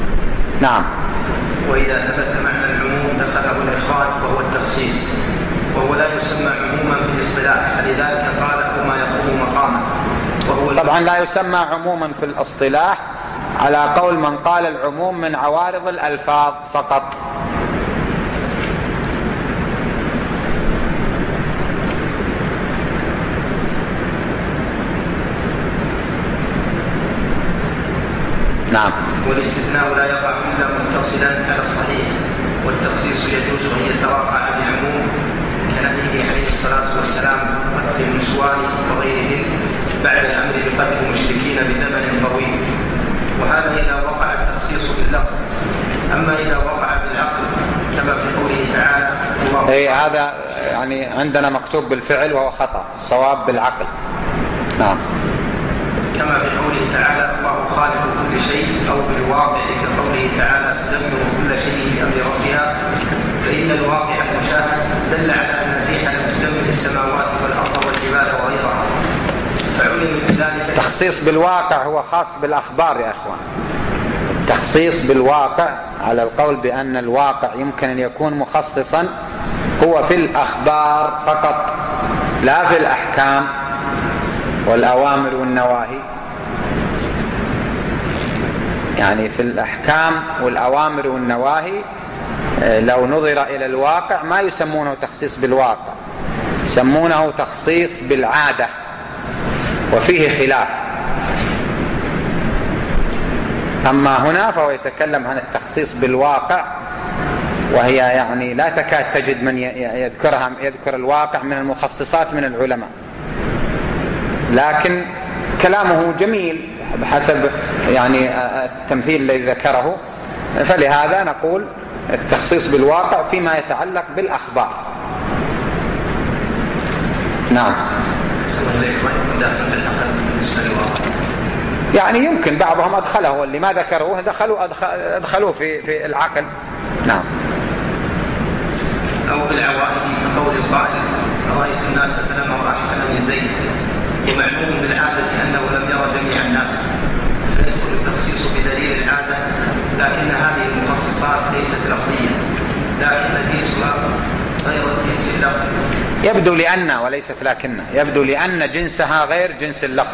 نعم. وإذا ثبت معنى العموم دخله الإخراج وهو التخصيص، وهو لا يسمى عموما في الاصطلاح، فلذلك قال أو ما يقوم مقاما. وهو طبعا لا يسمى عموما في الاصطلاح على قول من قال العموم من عوارض الألفاظ فقط. نعم. والاستثناء لا يقع إلا متصلا على الصحيح، والتخصيص يجوز أن يترافع عن العموم كنهيه عليه الصلاة والسلام قتل النسوان وغيرهم بعد الأمر بقتل المشركين بزمن طويل، وهذا إذا وقع التخصيص باللفظ. أما إذا وقع بالعقل كما في قوله تعالى الله أي هذا يعني عندنا مكتوب بالفعل وهو خطأ، الصواب بالعقل. نعم. كما في قوله تعالى الله خالق كل شيء، أو بالواقع كقوله تعالى تدمر كل شيء بأمر ربها، فإن الواقع المشاهد دل على أن الريح لم تدمر السماوات والأرض والجبال وغيرها، فعلم بذلك. تخصيص بالواقع هو خاص بالأخبار يا أخوان. التخصيص بالواقع على القول بأن الواقع يمكن أن يكون مخصصا هو في الأخبار فقط، لا في الأحكام والأوامر والنواهي. يعني في الأحكام والأوامر والنواهي لو نظر إلى الواقع ما يسمونه تخصيص بالواقع، يسمونه تخصيص بالعادة، وفيه خلاف. أما هنا فهو يتكلم عن التخصيص بالواقع، وهي يعني لا تكاد تجد من يذكرها يذكر الواقع من المخصصات من العلماء، لكن كلامه جميل بحسب يعني التمثيل الذي ذكره، فلهذا نقول التخصيص بالواقع فيما يتعلق بالأخبار. نعم. يعني يمكن بعضهم أدخله، واللي ما ذكروه دخلوا أدخلوه في في العقل. نعم. أو بالعوائد كقول القائل رأيت الناس فلم أرى أحسن من زيد، ومعلوم بالعادة أنه لم يرى جميع الناس، فيدخل التخصيص بدليل العادة، لكن هذه المخصصات ليست لفظية، لكن جنسها غير جنس اللفظ. يبدو لأن وليست لكن، يبدو لأن جنسها غير جنس اللفظ،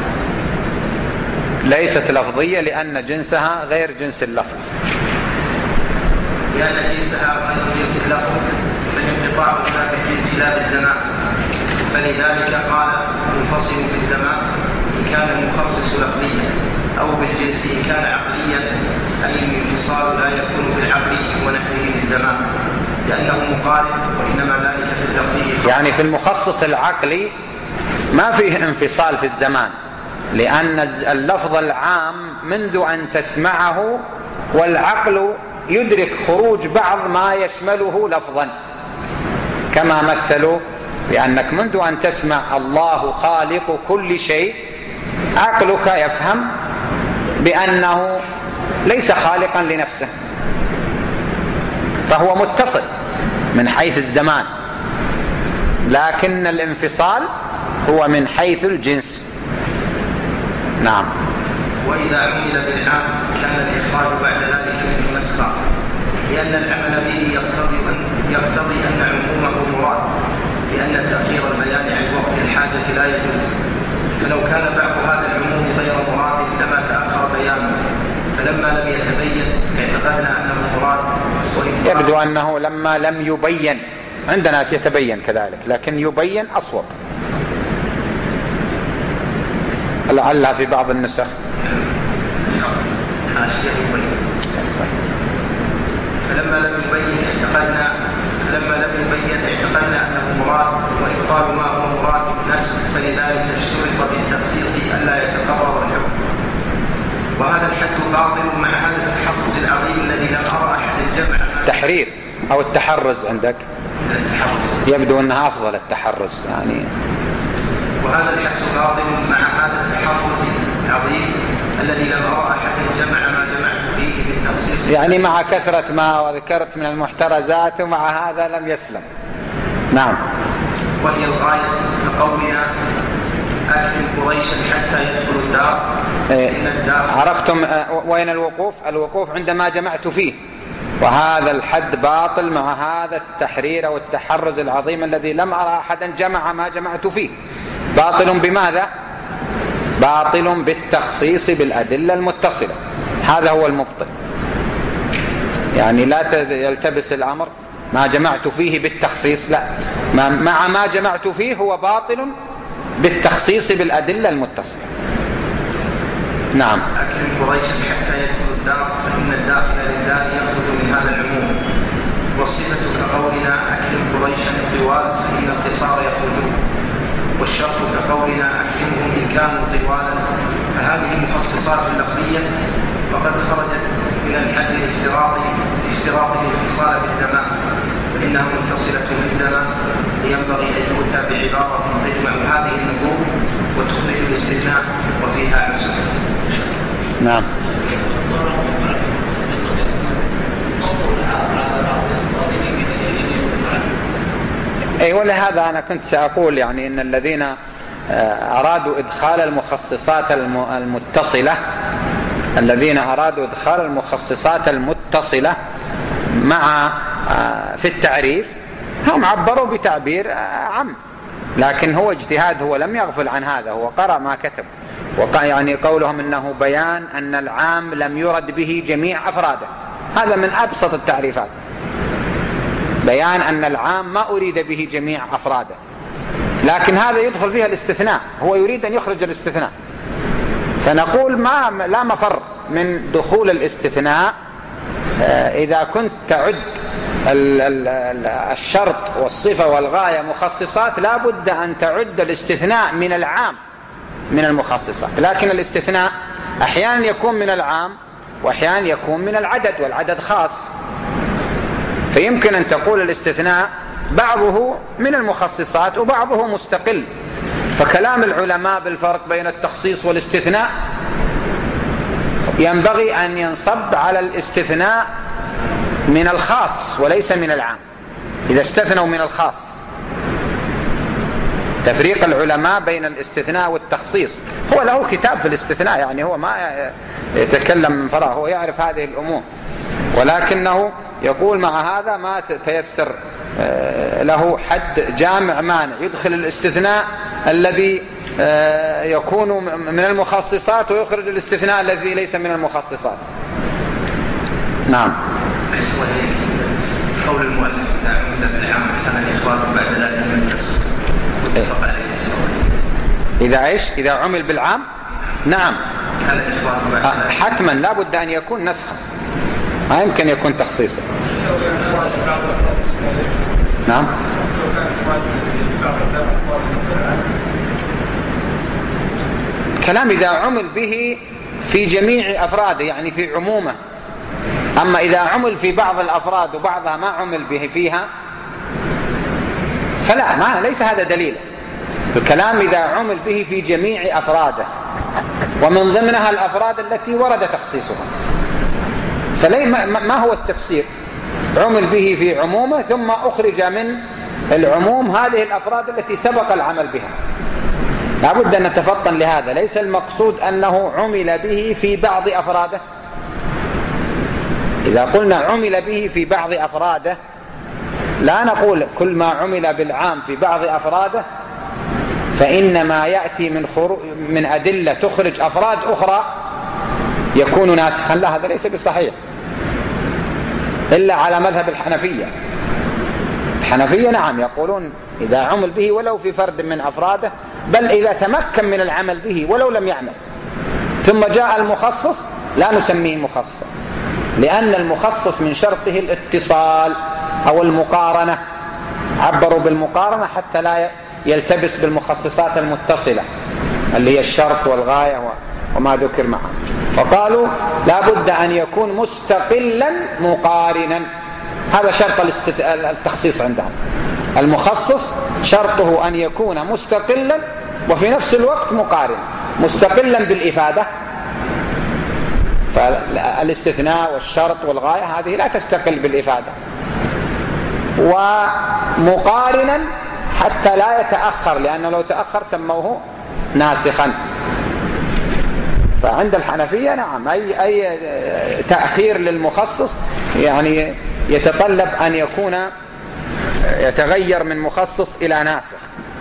ليست لفظية لأن جنسها غير جنس اللفظ. لأن جنسها غير جنس اللفظ فالانقطاع هنا بالجنس لا بالزمان، فلذلك قال منفصل في الزمان إن كان المخصص لفظيا، أو بالجنس إن كان عقليا، أي الانفصال لا يكون في العقل ونحوه بالزمان لأنه مقارن، وإنما ذلك في اللفظي. يعني في المخصص العقلي ما فيه انفصال في الزمان، لأن اللفظ العام منذ أن تسمعه والعقل يدرك خروج بعض ما يشمله لفظا، كما مثلوا بأنك منذ أن تسمع الله خالق كل شيء عقلك يفهم بأنه ليس خالقا لنفسه، فهو متصل من حيث الزمان، لكن الانفصال هو من حيث الجنس. نعم. وإذا عمل بالعام كان الإخراج بعد ذلك من المسخة، لأن العمل به يقتضي أن, يقتضي أن عمومه مراد، لأن تأخير البيان عن وقت الحاجة لا يجوز، فلو كان بعض هذا العموم غير مراد لما تأخر بيانه، فلما لم يتبين اعتقدنا أنه مراد. يبدو أنه لما لم يبين، عندنا يتبين كذلك، لكن يبين أصوب، لعلها في بعض النسخ فلما لم يبين اعتقدنا فلما لم يبين اعتقدنا أنه مراد، وإبطال ما هو مراد نسخ، فلذلك اشترط بالتخصيص ألا يتقرر الحكم. وهذا الحد باطل مع هذا التحفظ العظيم الذي لم أرى أحد الجمع. تحرير أو التحرز عندك؟ التحرز. يبدو أنها أفضل التحرز يعني. وهذا الحد باطل مع هذا التحفظ العظيم الذي لم أرى أحد جمع ما جمعت فيه بالتخصيص، يعني مع كثرة ما ذكرت من المحترزات ومع هذا لم يسلم. نعم. وهي الغاية كقولنا أكرم قريشا حتى يدخل الدار. إيه. إن الدار عرفتم وين الوقوف؟ الوقوف عندما جمعت فيه، وهذا الحد باطل مع هذا التحرير والتحرز العظيم الذي لم أرى أحدا جمع ما جمعت فيه. باطل بماذا؟ باطل بالتخصيص بالأدلة المتصلة، هذا هو المبطل. يعني لا يلتبس الأمر ما جمعت فيه بالتخصيص، لا، مع ما جمعت فيه هو باطل بالتخصيص بالأدلة المتصلة. نعم. أكرم قريشا حتى يدخل الدار فإن الداخل للدار يخرج من هذا العموم، والصفة كقولنا أكرم قريشا طوال فإن القصار يخرجون، والشرط كقولنا أكرمهم إن كانوا طوالا، فهذه مخصصات لفظية وقد خرجت من الحد الاشتراطي اشتراط الانفصال في الزمان، فإنها متصلة في الزمان، ينبغي أن يؤتى بعبارة تجمع هذه النقول وتخرج الاستثناء وفيها عسر. نعم. أي ولهذا أنا كنت سأقول يعني إن الذين أرادوا إدخال المخصصات المتصلة الذين أرادوا إدخال المخصصات المتصلة مع في التعريف هم عبروا بتعبير عام، لكن هو اجتهاد، هو لم يغفل عن هذا، هو قرأ ما كتب. يعني قولهم إنه بيان أن العام لم يرد به جميع أفراده، هذا من أبسط التعريفات، بيان أن العام ما أريد به جميع أفراده، لكن هذا يدخل فيها الاستثناء، هو يريد أن يخرج الاستثناء، فنقول ما لا مفر من دخول الاستثناء إذا كنت تعد الشرط والصفة والغاية مخصصات، لا بد أن تعد الاستثناء من العام من المخصصات. لكن الاستثناء أحيانا يكون من العام وأحيانا يكون من العدد، والعدد خاص، فيمكن أن تقول الاستثناء بعضه من المخصصات وبعضه مستقل. فكلام العلماء بالفرق بين التخصيص والاستثناء ينبغي أن ينصب على الاستثناء من الخاص وليس من العام، إذا استثنوا من الخاص. تفريق العلماء بين الاستثناء والتخصيص، هو له كتاب في الاستثناء، يعني هو ما يتكلم من فراغ، هو يعرف هذه الأمور، ولكنه يقول مع هذا ما تيسر له حد جامع مانع يدخل الاستثناء الذي يكون من المخصصات ويخرج الاستثناء الذي ليس من المخصصات. نعم. قول المؤلف إذا عمل بالعام كان الإخبار بعد ذلك من النسخ متفق عليه. إذا إيش؟ إذا عمل بالعام؟ نعم. كان الإخبار بعد ذلك حتما لا بد أن يكون نسخا، ما يمكن يكون تخصيصا. نعم. كلام إذا عمل به في جميع أفراده يعني في عمومه، أما إذا عمل في بعض الأفراد وبعضها ما عمل به فيها فلا، ما ليس هذا دليل. الكلام إذا عمل به في جميع أفراده ومن ضمنها الأفراد التي ورد تخصيصها، فلي ما هو التفسير؟ عمل به في عمومه ثم أخرج من العموم هذه الأفراد التي سبق العمل بها. لا بد أن نتفطن لهذا، ليس المقصود أنه عمل به في بعض أفراده. إذا قلنا عمل به في بعض أفراده لا نقول كل ما عمل بالعام في بعض أفراده فإنما يأتي من, من أدلة تخرج أفراد أخرى يكون ناسخا، لا، هذا ليس بصحيح إلا على مذهب الحنفية. الحنفية نعم يقولون إذا عمل به ولو في فرد من أفراده، بل إذا تمكن من العمل به ولو لم يعمل ثم جاء المخصص لا نسميه مخصصا، لأن المخصص من شرطه الاتصال أو المقارنة، عبروا بالمقارنة حتى لا يلتبس بالمخصصات المتصلة اللي هي الشرط والغاية وما ذكر معه، فقالوا لا بد أن يكون مستقلا مقارنا. هذا شرط التخصيص عندهم، المخصص شرطه أن يكون مستقلا وفي نفس الوقت مقارنا، مستقلا بالإفادة، فالاستثناء والشرط والغاية هذه لا تستقل بالإفادة، ومقارنا حتى لا يتأخر، لأنه لو تأخر سموه ناسخا. فعند الحنفية نعم أي, أي تأخير للمخصص يعني يتطلب أن يكون يتغير من مخصص إلى ناسخ.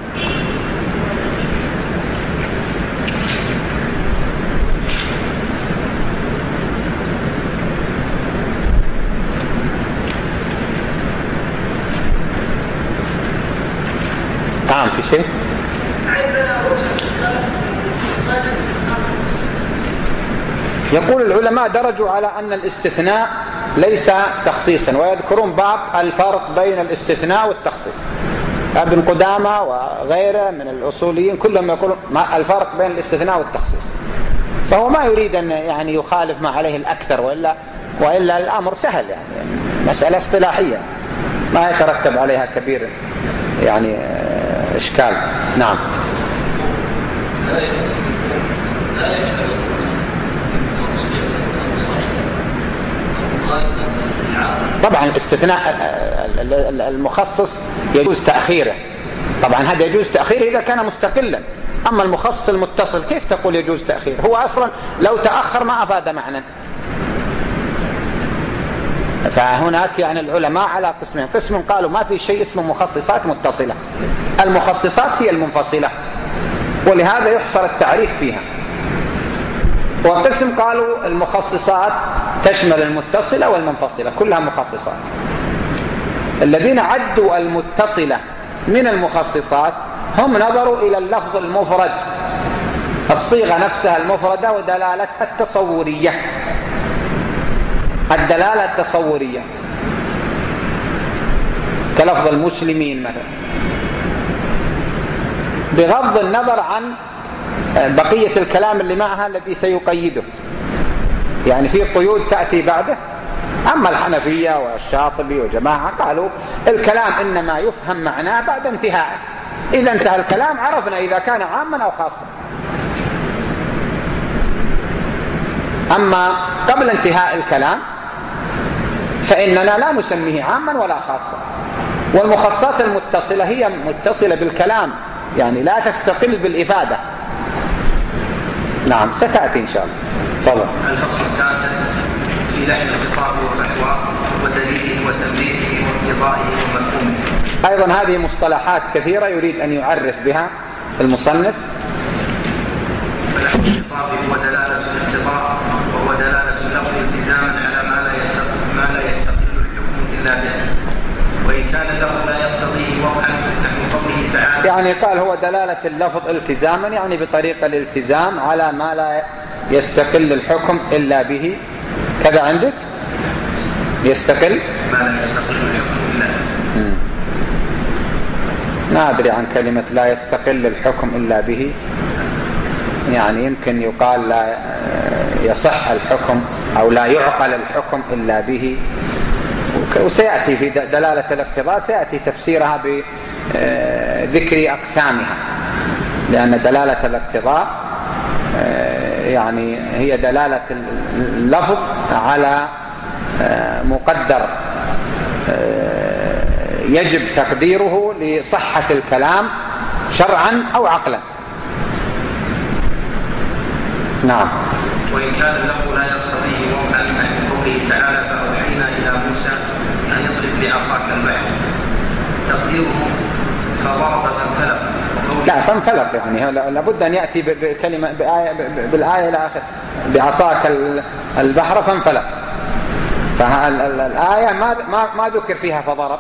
نعم في شيء؟ يقول العلماء درجوا على أن الاستثناء ليس تخصيصا، ويذكرون بعض الفرق بين الاستثناء والتخصيص. ابن قدامة وغيره من الأصوليين كلهم يقولون الفرق بين الاستثناء والتخصيص، فهو ما يريد أن يعني يخالف ما عليه الأكثر، وإلا, وإلا الأمر سهل، يعني مسألة اصطلاحية ما يترتب عليها كبير يعني إشكال. نعم. طبعا الاستثناء المخصص يجوز تأخيره، طبعا هذا يجوز تأخيره إذا كان مستقلا. أما المخصص المتصل كيف تقول يجوز تأخيره؟ هو أصلا لو تأخر ما أفاد معنى. فهناك يعني العلماء على قسمين: قسم قالوا ما في شيء اسمه مخصصات متصلة، المخصصات هي المنفصلة ولهذا يحصر التعريف فيها. وقسم قالوا المخصصات تشمل المتصلة والمنفصلة كلها مخصصات. الذين عدوا المتصلة من المخصصات هم نظروا إلى اللفظ المفرد، الصيغة نفسها المفردة ودلالتها التصورية، الدلالة التصورية كلفظ المسلمين مثلا، بغض النظر عن بقية الكلام اللي معها الذي سيقيده، يعني في قيود تأتي بعده. أما الحنفية والشاطبي وجماعة قالوا الكلام إنما يفهم معناه بعد انتهائه، إذا انتهى الكلام عرفنا إذا كان عاما أو خاصا. أما قبل انتهاء الكلام فإننا لا نسميه عاما ولا خاصا. والمخصصات المتصلة هي متصلة بالكلام، يعني لا تستقل بالإفادة. نعم ستأتي إن شاء الله. طبعا. الفصل التاسع في لحن الخطاب وفحواه ودليله وتنبيهه واقتضائه ومفهومه. أيضا هذه مصطلحات كثيرة يريد أن يعرف بها المصنف. فلحن الخطاب هو دلالة الاقتضاء، وهو دلالة اللفظ التزاما على ما لا يستقل ما لا يستقل الحكم إلا به، وإن كان اللفظ لا يقتضيه وضعا نحو قوله تعالى. يعني قال هو دلالة اللفظ التزاما، يعني بطريقة الالتزام على ما لا يستقل الحكم إلا به. كذا عندك يستقل ما لا يستقل الحكم إلا به. ما أدري عن كلمة لا يستقل الحكم إلا به، يعني يمكن يقال لا يصح الحكم أو لا يعقل الحكم إلا به. وسيأتي في دلالة الاقتضاء سيأتي تفسيرها بذكر أقسامها، لأن دلالة الاقتضاء يعني هي دلالة اللفظ على مقدر يجب تقديره لصحة الكلام شرعا أو عقلا. نعم. وإن كان اللفظ لا يقتضيه وضعا من قوله تعالى فأوحينا إلى موسى أن يضرب بعصاك البحر، تقديره فضرب فانفلق. لا فانفلق يعني لابد أن يأتي بكلمة بآية بالآية إلى آخر بعصاك البحر فانفلق، فالآية ما ما ما ذكر فيها فضرب،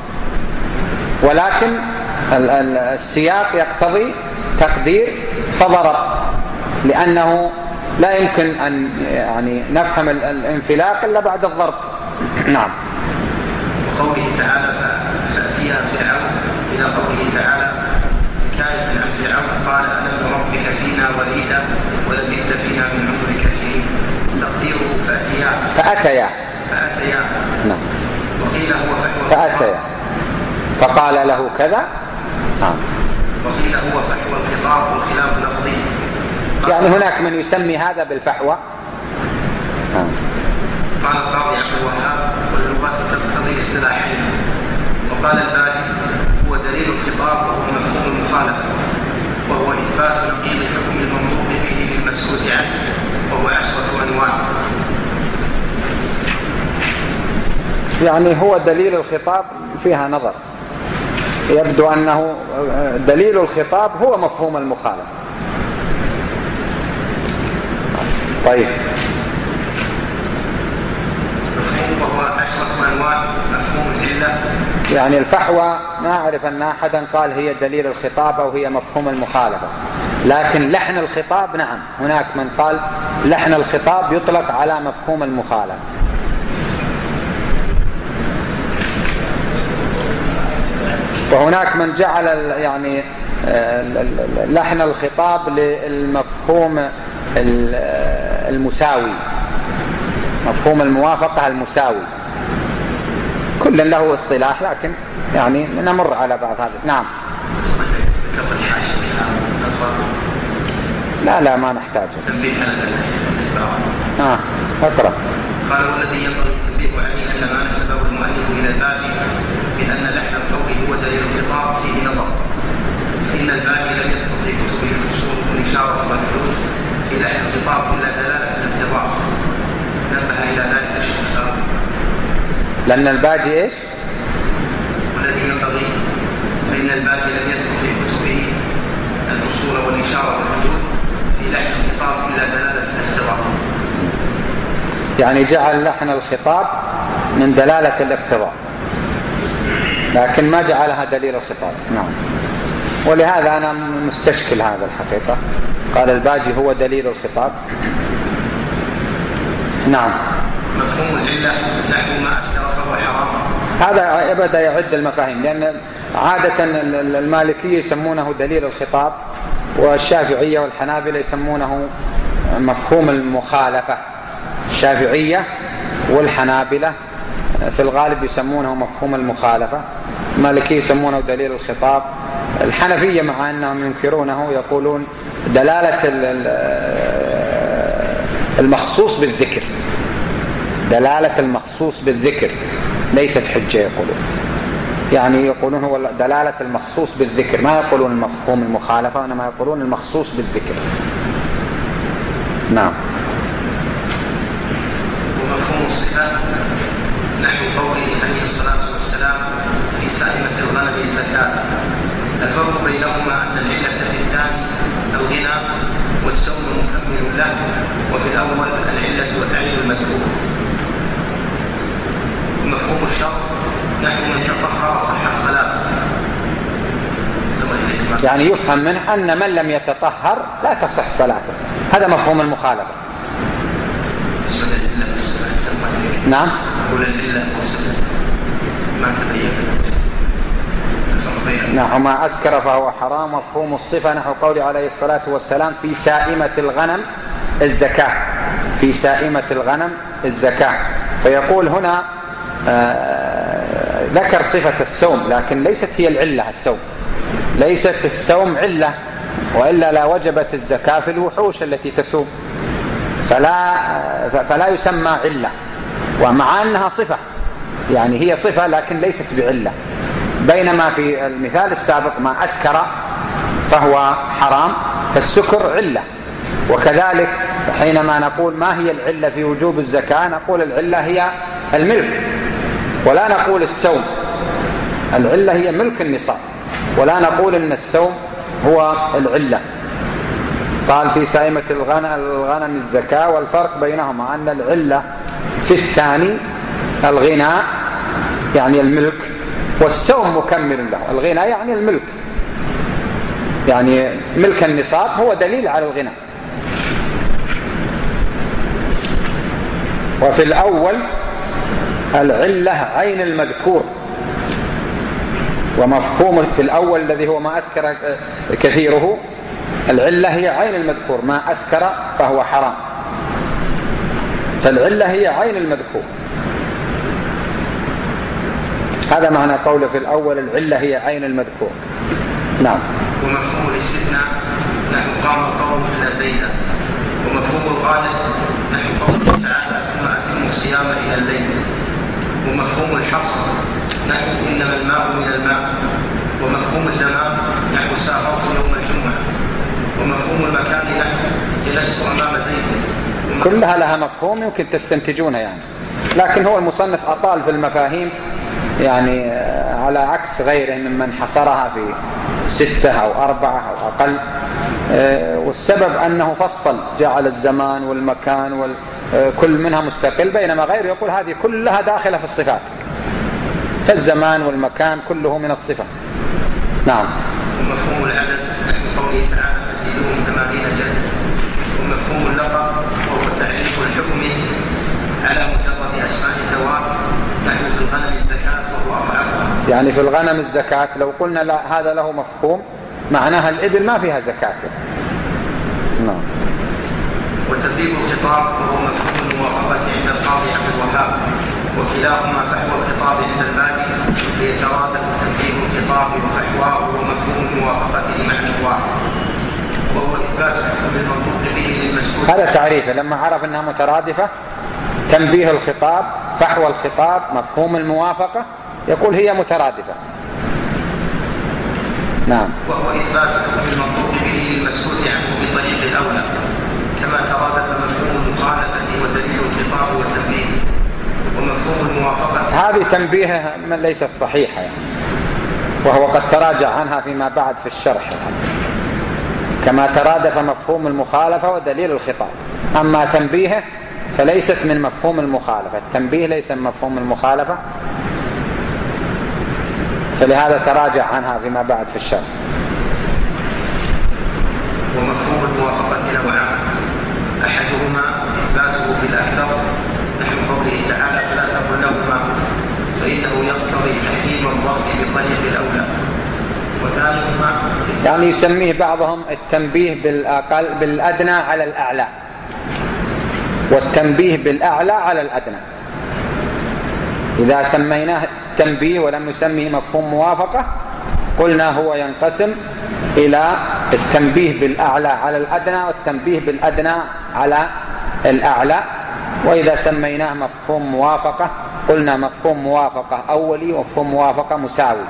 ولكن السياق يقتضي تقدير فضرب، لأنه لا يمكن أن يعني نفهم الانفلاق إلا بعد الضرب. نعم. وقوله تعالى فأتيها فرعون إلى قوله تعالى حكاية عن فرعون قال ألم نربك فينا وليدا ولبثت فينا من عمرك سنين، تقديره فأتيا فأتيا فأتيا نعم. وقيل هو فحوى فأتيا فقال له كذا. نعم. وقيل هو فحوى الخطاب والخلاف لفظي، يعني هناك من يسمي هذا بالفحوى. نعم. قال القاضي عبد الوهاب واللغة تقتضي الاصطلاحين. وقال الباقي هو دليل الخطاب وهو مفهوم المخالفة، وهو إثبات نقيض حكم المنطوق به للمسكوت عنه، وهو عشرة أنواع. يعني هو دليل الخطاب فيها نظر، يبدو أنه دليل الخطاب هو مفهوم المخالفة. طيب، وهو عشرة أنواع مفهوم العلة. يعني الفحوى ما أعرف أن أحدا قال هي دليل الخطاب أو هي مفهوم المخالفة، لكن لحن الخطاب نعم، هناك من قال لحن الخطاب يطلق على مفهوم المخالفة. وهناك من جعل يعني لحن الخطاب للمفهوم المساوي، مفهوم الموافقة المساوي. كل له اصطلاح، لكن يعني نمر على بعض هذا. نعم. لا لا ما نحتاج. آه. اقرأ. قال والذي ينبغي التنبيه عليه أن ما نسبه المؤلف إلى الباقي من أن لحن القول هو دليل الخطاب فيه نظر، فإن الباقي لم يذكر في كتبه الفصول والإشارة والحدود في لحن الخطاب إلا دلالة الانتظار. نبه إلى ذلك الشيخ. لأن الباقي إيش؟ والذي ينبغي فإن الباقي لم يذكر في كتبه الفصول والإشارة والحدود في لحن الخطاب إلا دلالة الانتظار. يعني جعل لحن الخطاب من دلالة الاقتضاء، لكن ما جعلها دليل الخطاب. نعم. ولهذا أنا مستشكل هذا الحقيقة. قال الباجي هو دليل الخطاب. نعم. مفهوم العلة نحو ما أسكر فهو حرام. هذا يبدأ يعد المفاهيم، لأن عادة المالكية يسمونه دليل الخطاب، والشافعية والحنابلة يسمونه مفهوم المخالفة. الشافعية والحنابلة في الغالب يسمونه مفهوم المخالفة، المالكية يسمونه دليل الخطاب. الحنفية مع أنهم ينكرونه يقولون دلالة المخصوص بالذكر، دلالة المخصوص بالذكر ليست حجة يقولون، يعني يقولون هو دلالة المخصوص بالذكر، ما يقولون مفهوم المخالفة، وإنما يقولون المخصوص بالذكر. نعم. ومفهوم الصفات نحو قوله عليه الصلاة والسلام في سائمة الغنم الزكاة. الفرق بينهما أن العلة في الثاني الغنى والسوم مكمل له، وفي الأول العلة عين المذكور. ومفهوم الشرط نحو من تطهر صحت صلاته. يعني يفهم منه أن من لم يتطهر لا تصح صلاته، هذا مفهوم المخالفة. نعم. نحو ما أسكر فهو حرام. مفهوم الصفة نحو قول عليه الصلاة والسلام في سائمة الغنم الزكاة، في سائمة الغنم الزكاة. فيقول هنا آه ذكر صفة السوم، لكن ليست هي العلة السوم، ليست السوم علة، وإلا لا وجبت الزكاة في الوحوش التي تسوم، فلا, فلا يسمى علة، ومع أنها صفة، يعني هي صفة لكن ليست بعلة. بينما في المثال السابق ما أسكر فهو حرام، فالسكر علة. وكذلك حينما نقول ما هي العلة في وجوب الزكاة، نقول العلة هي الملك، ولا نقول السوم. العلة هي ملك النصاب، ولا نقول إن السوم هو العلة. قال في سائمة الغنم الزكاة، والفرق بينهما أن العلة في الثاني الغناء يعني الملك، والسوم مكمل له. الغناء يعني الملك، يعني ملك النصاب هو دليل على الغناء. وفي الأول العلة عين المذكور، ومفهوم في الأول الذي هو ما أسكر كثيره، العلة هي عين المذكور، ما أسكر فهو حرام، فالعلة هي عين المذكور. هذا معنى قوله في الأول العلة هي عين المذكور. نعم. ومفهوم الاستثناء نحو قام القوم إلا زيدا. ومفهوم الغالب نحو قوله تعالى ثم أتموا الصيام إلى الليل. ومفهوم الحصر نحو إنما الماء من الماء. ومفهوم الزمان نحو سافرت يوم الجمعة. ومفهوم المكان نحو جلست أمام زيد. كلها لها مفهوم يمكن تستنتجونها، يعني لكن هو المصنف أطال في المفاهيم يعني على عكس غيره ممن حصرها في ستة أو أربعة أو أقل، والسبب أنه فصل جعل الزمان والمكان وكل منها مستقل، بينما غيره يقول هذه كلها داخلة في الصفات، فالزمان والمكان كله من الصفة. نعم. ومفهوم العدد من قوله تعالى فجدوهم ثمانين جلد. ومفهوم اللقب وهو تعريف الحكم على مجرد أسماء الذوات، نحن في الغنم الزكاة وهو أضعفها. يعني في الغنم الزكاة لو قلنا لا هذا له مفهوم معناها الإبل ما فيها زكاة. نعم. وترتيب الخطاب وهو مفهوم الموافقة عند القاضي عبد الوهاب، وكلاهما فحوى الخطاب عند الباقي ليترادف ترتيب الخطاب وفحواه ومفهوم الموافقة لمعنى واحد، وهو إثبات الحكم المنطوق به للمسؤول. هذا تعريفه لما عرف أنها مترادفة، تنبيه الخطاب، فحوى الخطاب، مفهوم الموافقة، يقول هي مترادفة. نعم. وهو إثبات الحكم المنطوق به للمسؤول عنه بطريق الأولى، كما ترادف مفهوم المخالفة ودليل الخطاب وتنبيهه. ومفهوم الموافقة هذه تنبيهها ليست صحيحة يعني، وهو قد تراجع عنها فيما بعد في الشرح يعني. كما ترادف مفهوم المخالفة ودليل الخطاب، أما تنبيهه فليست من مفهوم المخالفة، التنبيه ليس من مفهوم المخالفة، فلهذا تراجع عنها فيما بعد في الشرح. ومفهوم الموافقة نوعان، أحدهما إثباته في الأكثر نحو قوله تعالى فلا تقل لهما، فإنه يقتضي تحريم الضرب بطريق الأولى. وثانيهما يعني يسميه بعضهم التنبيه بالأقل بالأدنى على الأعلى، والتنبيه بالأعلى على الأدنى. إذا سميناه تنبيه ولم نسميه مفهوم موافقة قلنا هو ينقسم إلى التنبيه بالأعلى على الأدنى والتنبيه بالأدنى على الأعلى. وإذا سميناه مفهوم موافقة قلنا مفهوم موافقة أولي ومفهوم موافقة مساوي.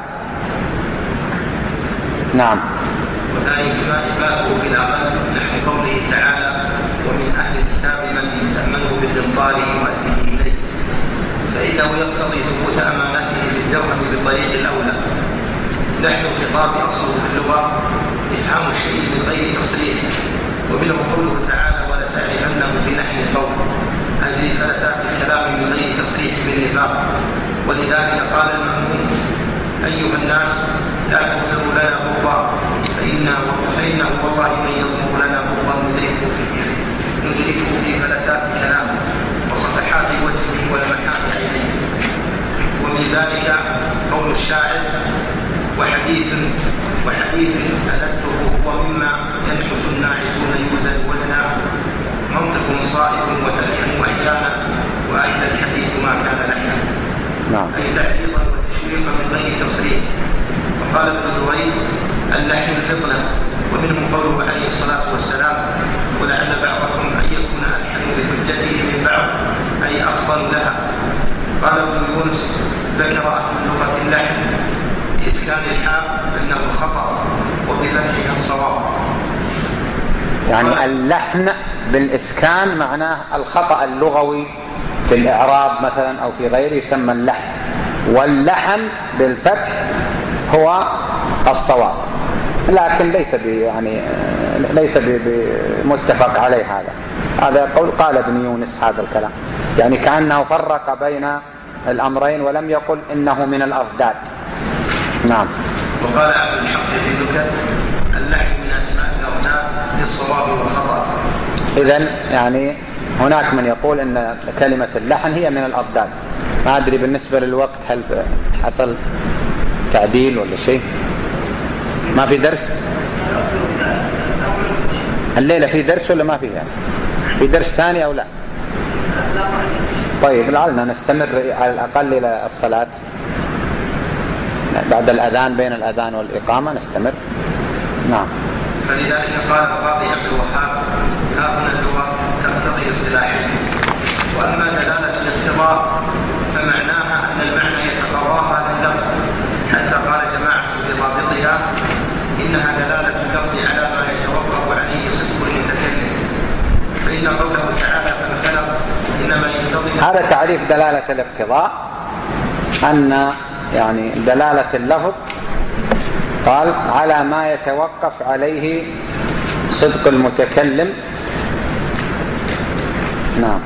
نعم. وثانيهما إثباته في الأقل نحو قوله تعالى ومن أهل الكتاب من تأمنه بالقنطار يؤديه إليه، فإنه يقتضي ثبوت أمانته بالدرهم بطريق الأولى. نحن الخطاب أصله في اللغة إفهام الشيء من غير تصريح، ومنه قوله تعالى ولتعرفنه في لحن القول، أي في فلتات الكلام من غير تصريح بالنفاق. ولذلك قال المأمون أيها الناس لا تظهروا لنا بغضا فإنه والله من يظهر لنا بغضا ندركه في ندركه في فلتات كلامه وصفحات وجهه ولمحات عينيه. ومن ذلك قول الشاعر وحديث وحديث ألده هو مما ينحت الناعتون يوزن وزنا، منطق صائب وتلحن أحيانا وأهل الحديث ما كان لحنا. نعم. أي تعريضا وتشويقا من غير تصريح. وقال ابن دريد اللحن الفطنة، ومنهم قوله عليه الصلاة والسلام ولعل بعضكم أن يكون ألحن بحجته من بعض أي أفضل لها. قال ابن يونس ذكر أهل اللغة اللحن بإسكان الحاء أنه الخطأ وبفتحها الصواب. يعني اللحن بالإسكان معناه الخطأ اللغوي في الإعراب مثلا أو في غيره يسمى اللحن، واللحن بالفتح هو الصواب، لكن ليس يعني ليس بمتفق عليه. هذا هذا قول قال ابن يونس هذا الكلام، يعني كأنه فرق بين الأمرين ولم يقل إنه من الأضداد. نعم. وقال عبد الحق في النكت اللحن من أسماء الأضداد للصواب والخطأ. إذن يعني هناك من يقول إن كلمة اللحن هي من الأضداد. ما أدري بالنسبة للوقت هل حصل تعديل ولا شيء؟ ما في درس الليلة؟ في درس ولا ما فيها؟ يعني في درس ثاني أو لا؟ طيب لعلنا نستمر على الأقل إلى الصلاة بعد الأذان، بين الأذان والإقامة نستمر. نعم. فلذلك قال القاضي عبد الوهاب ها هنا اللغة تقتضي اصطلاحه. وأما دلالة الاقتضاء فمعناها أن المعنى يتقواها لللفظ، حتى قال جماعة في ضابطها إنها دلالة اللفظ على ما يتوقف عليه صدق المتكلم. فإن قوله تعالى فالخلق إنما يقتضي هذا تعريف دلالة الاقتضاء، أن يعني دلالة اللفظ قال على ما يتوقف عليه صدق المتكلم. نعم.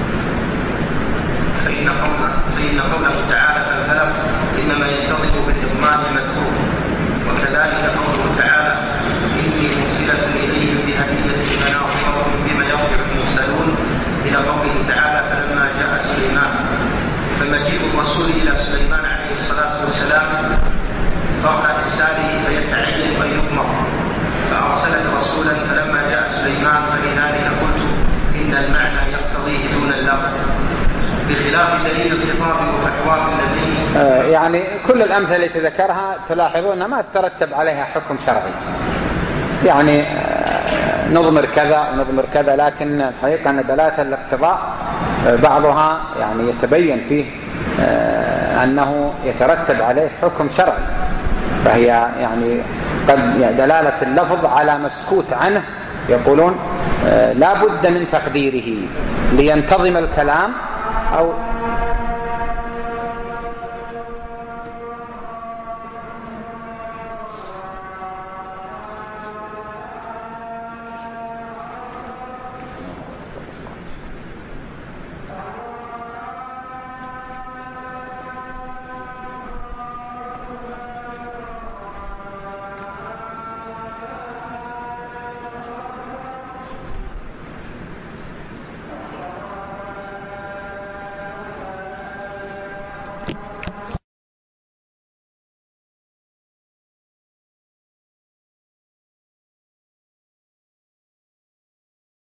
فإن قوله, فإن قوله تعالى فالفلق إنما ينتظم بالإضمان المذكور، وكذلك قوله تعالى إني مرسلة إليهم بهدية فناظرة بما يرجع المرسلون إلى قوله تعالى فلما جاء سليمان. فمجيء الرسول إلى سليمان عليه الصلاة والسلام فوق إرساله فيتعين أن يؤمر، فأرسلت رسولا فلما جاء سليمان، فلذلك قلت إن المعنى يقتضيه دون اللفظ، بخلاف دليل الخطاب وفحواه الذين آه يعني كل الأمثلة التي ذكرها تلاحظون ما تترتب عليها حكم شرعي، يعني آه نضمر كذا ونضمر كذا، لكن الحقيقة أن دلالة الاقتضاء آه بعضها يعني يتبين فيه آه أنه يترتب عليه حكم شرعي، فهي يعني قد دلالة اللفظ على مسكوت عنه، يقولون آه لا بد من تقديره لينتظم الكلام، أو